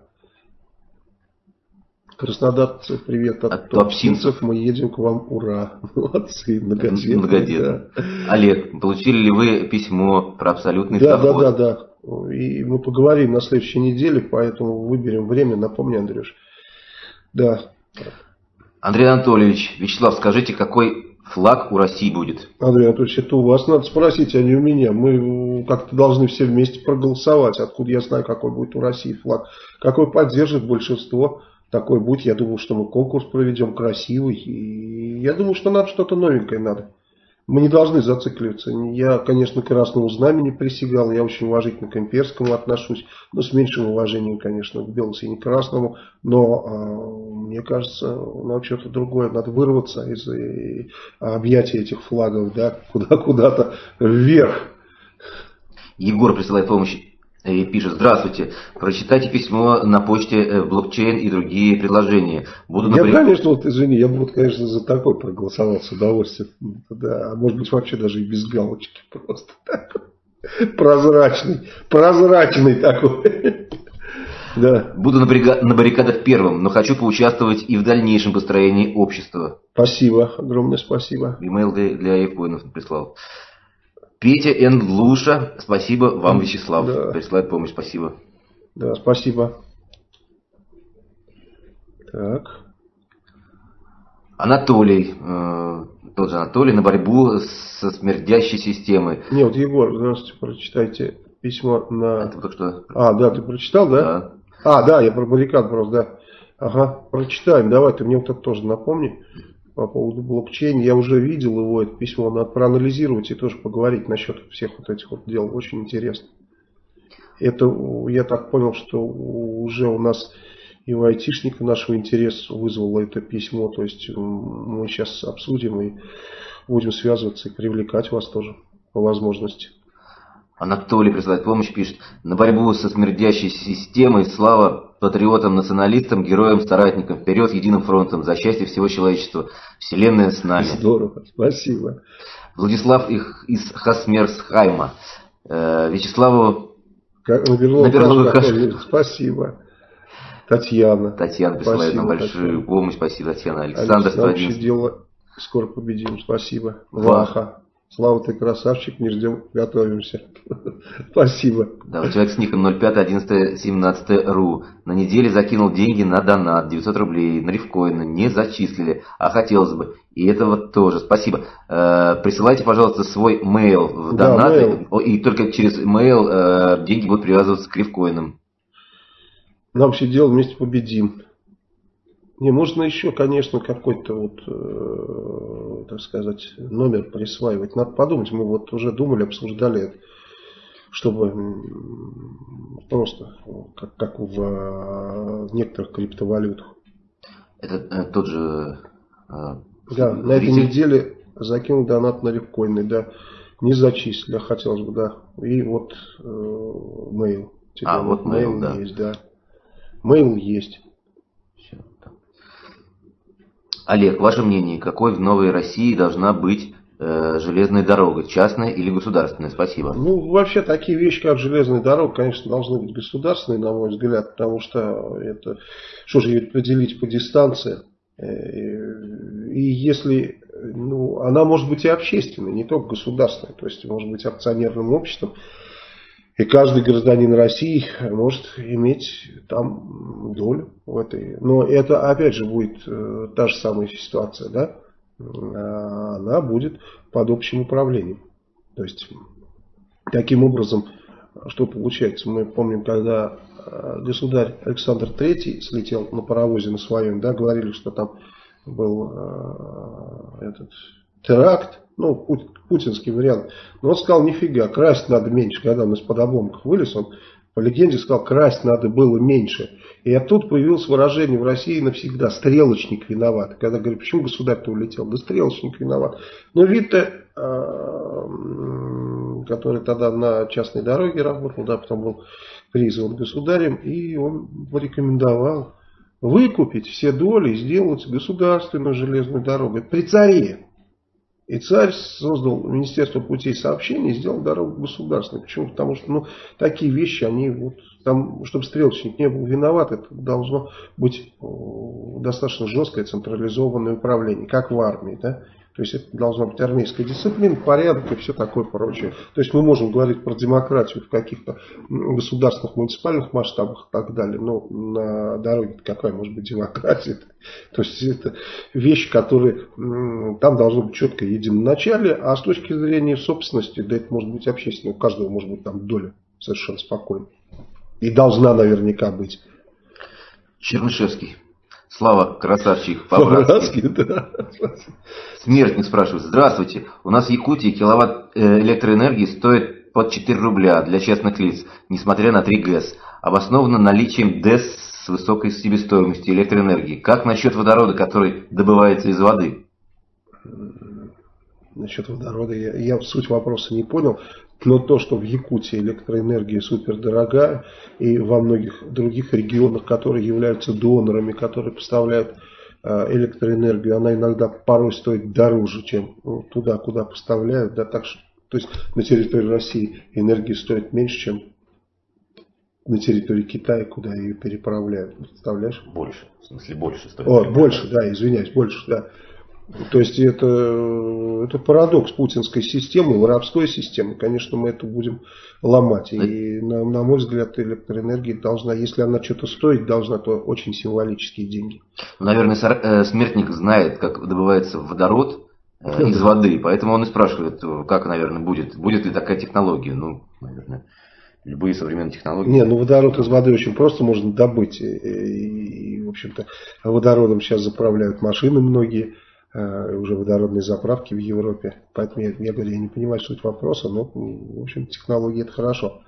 Краснодарцы, привет от, от туапсинцев, мы едем к вам, ура. Молодцы, многодетные. Многодетные. Да. Олег, получили ли вы письмо про абсолютный да, доход? Да, да, да. И мы поговорим на следующей неделе, поэтому выберем время, напомни, Андрюш. Да. Андрей Анатольевич, Вячеслав, скажите, какой флаг у России будет? Андрей Анатольевич, это у вас надо спросить, а не у меня. Мы как-то должны все вместе проголосовать. Откуда я знаю, какой будет у России флаг? Какой поддержит большинство, такой будет. Я думаю, что мы конкурс проведем красивый. И я думаю, что нам что-то новенькое надо. Мы не должны зацикливаться. Я, конечно, к Красному Знамени присягал. Я очень уважительно к имперскому отношусь. Но с меньшим уважением, конечно, к бело-сине-красному. Но э, мне кажется, нам что-то другое. Надо вырваться из э, объятий этих флагов, да, куда, куда-то вверх. Егор присылает помощь и пишет: здравствуйте, прочитайте письмо на почте блокчейн и другие предложения. Буду я, напря... конечно, вот извини, я бы, вот, конечно, за такой проголосовал с удовольствием. Да, может быть, вообще даже и без галочки просто. Прозрачный, прозрачный такой. Да. Буду на, брига... на баррикадах первым, но хочу поучаствовать и в дальнейшем построении общества. Спасибо, огромное спасибо. Имейл для, для айфонов прислал. Петя Н. Луша, спасибо вам, Вячеслав. Да. Присылает помощь, спасибо. Да, спасибо. Так. Анатолий, э, тот же Анатолий, на борьбу со смердящей системой. Не, вот Егор, здравствуйте, прочитайте письмо на... Это только что... А, да, ты прочитал, да? Да. А, да, я про баррикад просто, да. Ага, прочитаем, давай, ты мне вот это тоже напомни. По поводу блокчейна, я уже видел его, это письмо, надо проанализировать и тоже поговорить насчет всех вот этих вот дел, очень интересно. Это, я так понял, что уже у нас и у айтишника нашего интерес вызвало это письмо, то есть мы сейчас обсудим и будем связываться и привлекать вас тоже по возможности. Анатолий присылает помощь, пишет: на борьбу со смердящей системой слава патриотам, националистам, героям, соратникам, вперед единым фронтом, за счастье всего человечества, вселенная с нами. Здорово, спасибо. Владислав их из Хасмерсхайма. Э, Вячеславу как, наберло, как, спасибо. Татьяна. Татьяна присылает нам большую Татьяна. помощь, спасибо, Татьяна. Александр, общее дело, скоро победим, спасибо. Ваха. Слава, ты красавчик, не ждем, готовимся. Спасибо. Да, человек с ником ноль пять одиннадцать семнадцать ру на неделе закинул деньги на донат девятьсот рублей на рифкоины, не зачислили, а хотелось бы. И этого тоже. Спасибо. Э, присылайте, пожалуйста, свой мейл в донаты, да, и только через мейл э, деньги будут привязываться к рифкоинам. Нам все дело вместе победим. Не, можно еще, конечно, какой-то вот, э, так сказать, номер присваивать. Надо подумать, мы вот уже думали, обсуждали это, чтобы просто, как, как в, в некоторых криптовалютах. Это э, тот же... Э, да, на этой неделе закинул донат на рифкоины, да, не зачислили, хотелось бы, да. И вот э, мейл. А, вот мейл, мейл да. есть, да. Мейл есть. Олег, ваше мнение, какой в Новой России должна быть э, железная дорога, частная или государственная? Спасибо. Ну, вообще, такие вещи, как железная дорога, конечно, должны быть государственные, на мой взгляд, потому что это, что же ее определить по дистанции? И если, ну, она может быть и общественной, не только государственной, то есть может быть акционерным обществом. И каждый гражданин России может иметь там долю в этой. Но это опять же будет э, та же самая ситуация, да? Она будет под общим управлением. То есть таким образом, что получается? Мы помним, когда государь Александр Третий слетел на паровозе на своем, да, говорили, что там был э, этот теракт, ну, путинский вариант. Но он сказал, нифига, красть надо меньше. Когда он из-под обломков вылез, он по легенде сказал, красть надо было меньше. И оттуда появилось выражение в России навсегда: стрелочник виноват. Когда говорят, почему государь-то улетел? Да стрелочник виноват. Но Витте, который тогда на частной дороге работал, да, потом был призван государем, и он порекомендовал выкупить все доли и сделать государственную железную дорогу. Это при царе. И царь создал Министерство путей сообщений и сделал дорогу государственной. Почему? Потому что ну, такие вещи, они вот, там, чтобы стрелочник не был виноват, это должно быть достаточно жесткое централизованное управление, как в армии, да? То есть это должна быть армейская дисциплина, порядок и все такое прочее. То есть мы можем говорить про демократию в каких-то государственных, муниципальных масштабах и так далее. Но на дороге какая может быть демократия? То есть это вещи, которые там должно быть четко единоначалие. А с точки зрения собственности, да это может быть общественное. У каждого может быть там доля совершенно спокойно. И должна наверняка быть. Чернышевский. Слава, красавчик, по-братски. Да. Смертник спрашивает. Здравствуйте. У нас в Якутии киловатт электроэнергии стоит под четыре рубля для частных лиц, несмотря на три ГЭС. Обосновано наличием ДЭС с высокой себестоимостью электроэнергии. Как насчет водорода, который добывается из воды? Насчет водорода я, я суть вопроса не понял. Но то, что в Якутии электроэнергия супердорогая, и во многих других регионах, которые являются донорами, которые поставляют электроэнергию, она иногда порой стоит дороже, чем туда, куда поставляют. Да, так что, то есть на территории России энергия стоит меньше, чем на территории Китая, куда ее переправляют. Представляешь? Больше. В смысле больше стоит. О, больше, да, извиняюсь, больше, да. То есть это, это парадокс путинской системы, воровской системы. Конечно, мы это будем ломать. И, на, на мой взгляд, электроэнергия должна, если она что-то стоит, должна, то очень символические деньги. Наверное, смертник знает, как добывается водород из воды. Поэтому он и спрашивает, как, наверное, будет. Будет ли такая технология? Ну, наверное, любые современные технологии. Не, ну водород из воды очень просто можно добыть. И, и в общем-то, водородом сейчас заправляют машины многие. Уже водородные заправки в Европе. Поэтому я, я говорю, я не понимаю суть вопроса, но в общем технологии это хорошо.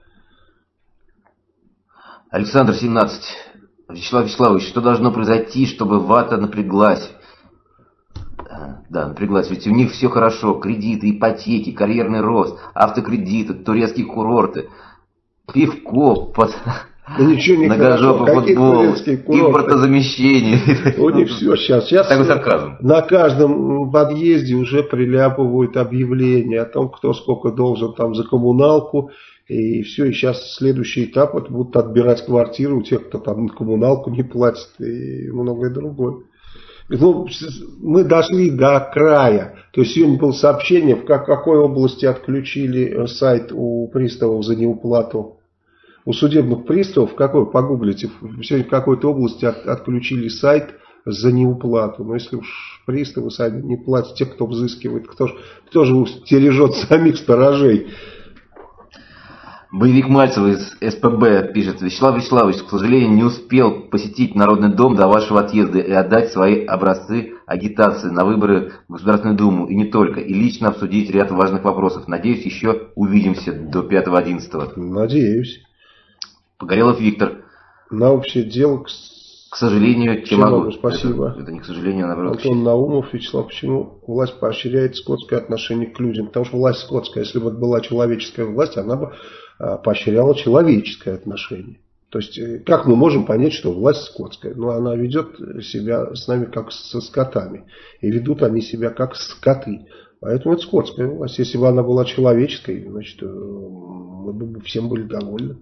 Александр, семнадцать. Вячеслав Вячеславович, что должно произойти, чтобы ВАТА напряглась? Да, напряглась, ведь у них все хорошо. Кредиты, ипотеки, карьерный рост, автокредиты, турецкие курорты, пивко под... Да ничего не многожопый футбол, импортозамещение. У них все сейчас. Сейчас на каждом подъезде уже приляпывают объявления о том, кто сколько должен там за коммуналку. И все. И сейчас следующий этап это будут отбирать квартиру у тех, кто там коммуналку не платит и многое другое. Ну, мы дошли до края. То есть сегодня было сообщение, в какой области отключили сайт у приставов за неуплату. У судебных приставов, какой, погуглите, сегодня в какой-то области от, отключили сайт за неуплату. Но если уж приставы сами не платят, те, кто взыскивает, кто же, кто же стережет самих сторожей. Боевик Мальцев из СПБ пишет: Вячеслав Вячеславович, к сожалению, не успел посетить Народный дом до вашего отъезда и отдать свои образцы агитации на выборы в Государственную Думу. И не только. И лично обсудить ряд важных вопросов. Надеюсь, еще увидимся до пятого одиннадцатого. Надеюсь. Погорелов Виктор. На общее дело, к, к сожалению, чем могу. Спасибо. Это, это не к сожалению, а наоборот. Антон Наумов. Вячеслав, почему власть поощряет скотское отношение к людям? Потому что власть скотская. Если бы это была человеческая власть, она бы а, поощряла человеческое отношение. То есть, как мы можем понять, что власть скотская? Ну, она ведет себя с нами как со скотами. И ведут они себя как скоты. Поэтому это скотская власть. Если бы она была человеческой, значит, мы бы всем были довольны.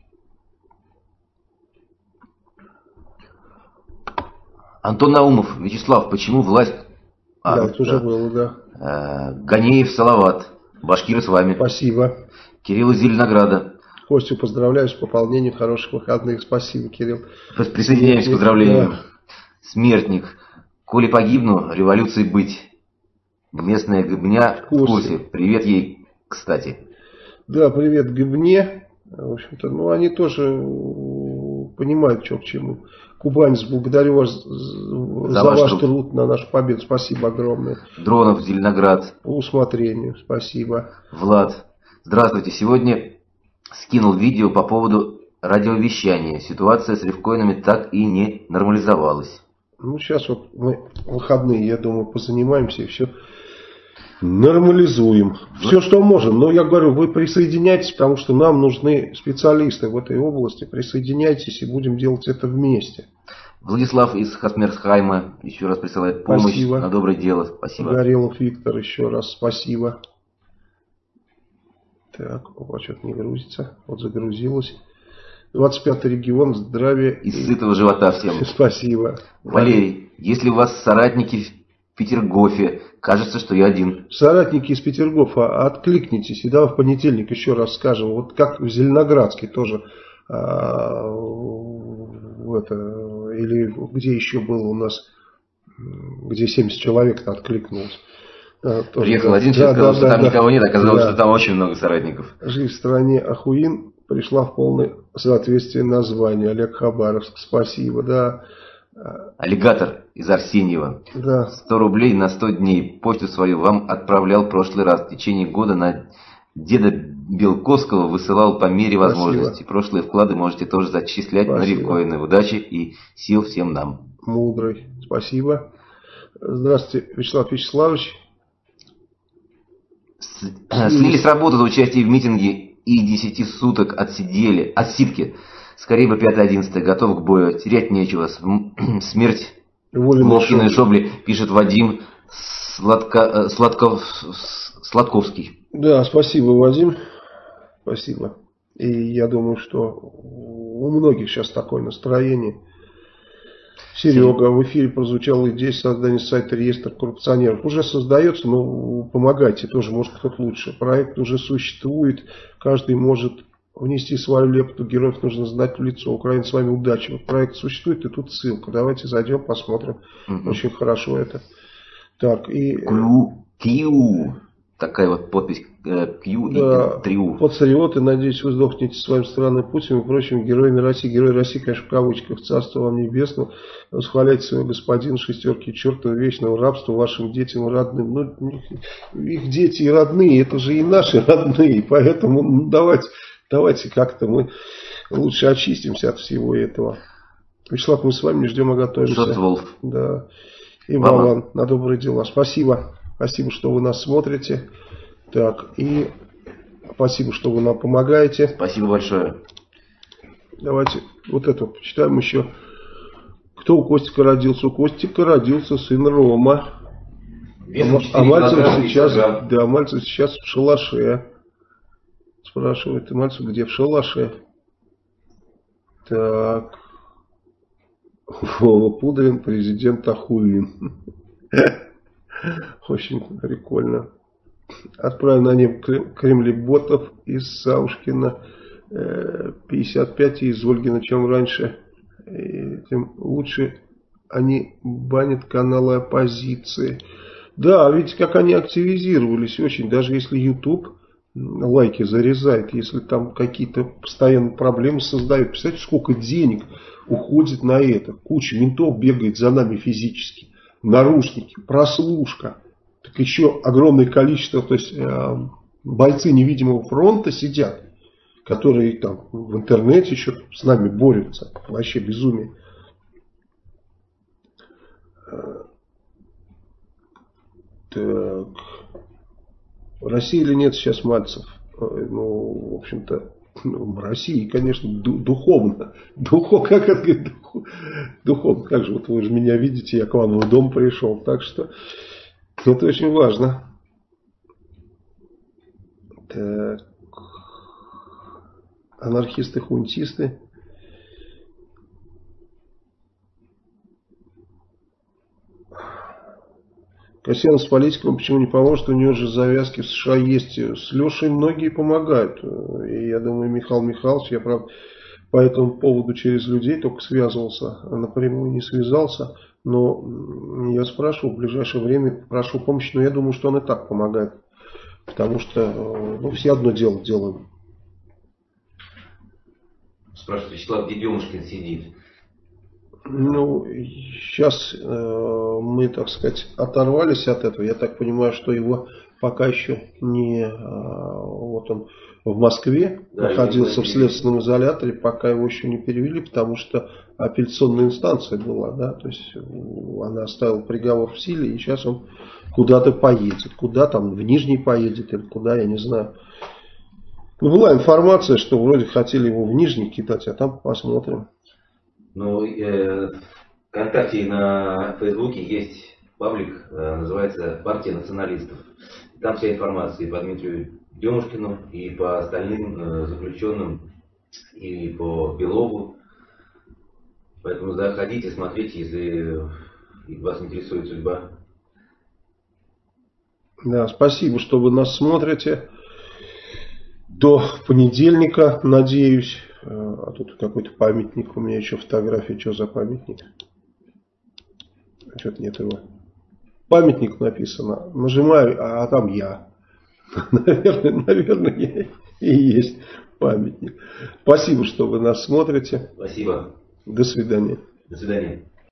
Антон Наумов. Вячеслав, почему власть... А, да, это уже было, да. Э, Ганеев Салават. Башкиры с вами. Спасибо. Кирилл из Зеленограда. Костю поздравляю с пополнением. Хороших выходных. Спасибо, Кирилл. Присоединяемся к поздравлению. Да. Смертник. Коли погибну, революции быть. Местная Гыбня в курсе. Привет ей, кстати. Да, привет Гыбне. В общем-то, ну они тоже понимают, что к чему. Кубанец, благодарю вас за, за ваш, ваш труд. труд на нашу победу. Спасибо огромное. Дронов, Зеленоград. По усмотрению. Спасибо. Влад, здравствуйте. Сегодня скинул видео по поводу радиовещания. Ситуация с рифкоинами так и не нормализовалась. Ну, сейчас вот мы выходные, я думаю, позанимаемся и все нормализуем. Все, что можем. Но я говорю, вы присоединяйтесь, потому что нам нужны специалисты в этой области. Присоединяйтесь и будем делать это вместе. Владислав из Хасмерсхайма еще раз присылает помощь. Спасибо. На доброе дело. Спасибо. Горелов Виктор еще раз спасибо. Так, опа, что-то не грузится. Вот загрузилось. двадцать пятый регион, здравия. Из сытого живота всем. Спасибо. Валерий, если у вас соратники в Петергофе, кажется, что я один. Соратники из Петергофа, откликнитесь, и давай в понедельник еще раз скажем. Вот как в Зеленоградске тоже, а, это, или где еще было у нас, где семьдесят человек откликнулось. Да, Приехал один человек, да, сказал, да, что да, там да, никого нет, оказалось, да. что там очень много соратников. Жизнь в стране Ахуин пришла в полное соответствие названию. Олег Хабаровск, спасибо, да. Аллигатор из Арсеньева. Да. сто рублей на сто дней. Почту свою вам отправлял в прошлый раз. В течение года на деда Белковского высылал по мере возможности. Спасибо. Прошлые вклады можете тоже зачислять Спасибо. на рифкоины. Удачи и сил всем нам. Мудрый. Спасибо. Здравствуйте, Вячеслав Вячеславович. Слили с работы за участие в митинге и десяти суток отсидели. Отсидки. Скорее бы пятое одиннадцатое. Готов к бою. Терять нечего. Смерть Ловкиной шобли, пишет Вадим Сладко... Сладков... Сладковский. Да, спасибо, Вадим. Спасибо. И я думаю, что у многих сейчас такое настроение. Серега, в эфире прозвучала идея создания сайта реестра коррупционеров. Уже создается, но помогайте тоже, может кто-то лучше. Проект уже существует, каждый может внести свою лепту, героев нужно знать в лицо. Украина с вами, удачи. Вот проект существует, и тут ссылка. Давайте зайдем, посмотрим. Угу. Очень хорошо это. Так, и... Кью. Такая вот подпись Q да, и три. Патриоты, надеюсь, вы сдохнете своим странным путем и прочими героями России. Герои России, конечно, в кавычках. Царство вам небесное. Восхваляйте своего господина, шестерки чертова, вечного рабства вашим детям и родным. Ну, их дети и родные, это же и наши родные. Поэтому ну, давайте, давайте как-то мы лучше очистимся от всего этого. Вячеслав, мы с вами не ждем, а готовимся. Шотволф. Да. И Вован, на добрые дела. Спасибо. Спасибо, что вы нас смотрите. Так, и спасибо, что вы нам помогаете. Спасибо большое. Давайте вот это почитаем еще. Кто у Костика родился? У Костика родился сын Рома. А Мальцев сейчас, да, Мальцев сейчас в шалаше. Спрашивает, Мальцев где? В шалаше. Так. Вова Пудрин, президент Ахуин. Очень прикольно. Отправим на небо кремлеботов из Саушкина пятьдесят пять и из Ольгина, чем раньше, тем лучше они банят каналы оппозиции. Да, видите, как они активизировались очень, даже если YouTube лайки зарезает, если там какие-то постоянно проблемы создают. Представляете, сколько денег уходит на это. Куча ментов бегает за нами физически. Наручники, прослушка, так еще огромное количество, то есть э, бойцы невидимого фронта сидят, которые там в интернете еще с нами борются, вообще безумие. Так, в России или нет сейчас Мальцев? Ну, в общем-то, в России, конечно, духовно. Духовно, как это говорит? Духовно. Как же, вот вы же меня видите, я к вам в дом пришел. Так что это очень важно. Так. Анархисты, хунтисты. Касьянов с политиком почему не поможет? У него же завязки в США есть. С Лешей многие помогают. И я думаю, Михаил Михайлович, я правда по этому поводу через людей только связывался, а напрямую не связался. Но я спрашивал, в ближайшее время прошу помощи, но я думаю, что он и так помогает. Потому что ну, все одно дело делаем. спрашивают, Вячеслав, где Демушкин сидит? Ну, сейчас э, мы, так сказать, оторвались от этого. Я так понимаю, что его пока еще не... Э, вот он в Москве да, находился в следственном изоляторе, пока его еще не перевели, потому что апелляционная инстанция была, да, то есть она оставила приговор в силе, и сейчас он куда-то поедет. Куда там, в Нижний поедет или куда, я не знаю. Ну, была информация, что вроде хотели его в Нижний кидать, а там посмотрим. Ну, э, ВКонтакте и на Фейсбуке есть паблик, э, называется «Партия националистов». Там вся информация и по Дмитрию Демушкину, и по остальным э, заключенным, и по Белову. Поэтому заходите, смотрите, если вас интересует судьба. Да, спасибо, что вы нас смотрите. До понедельника, надеюсь. А тут какой-то памятник. У меня еще фотография. Что за памятник? Что-то нет его. Памятник написано. Нажимаю, а там я. Наверное, наверное, я и есть памятник. Спасибо, что вы нас смотрите. Спасибо. До свидания. До свидания.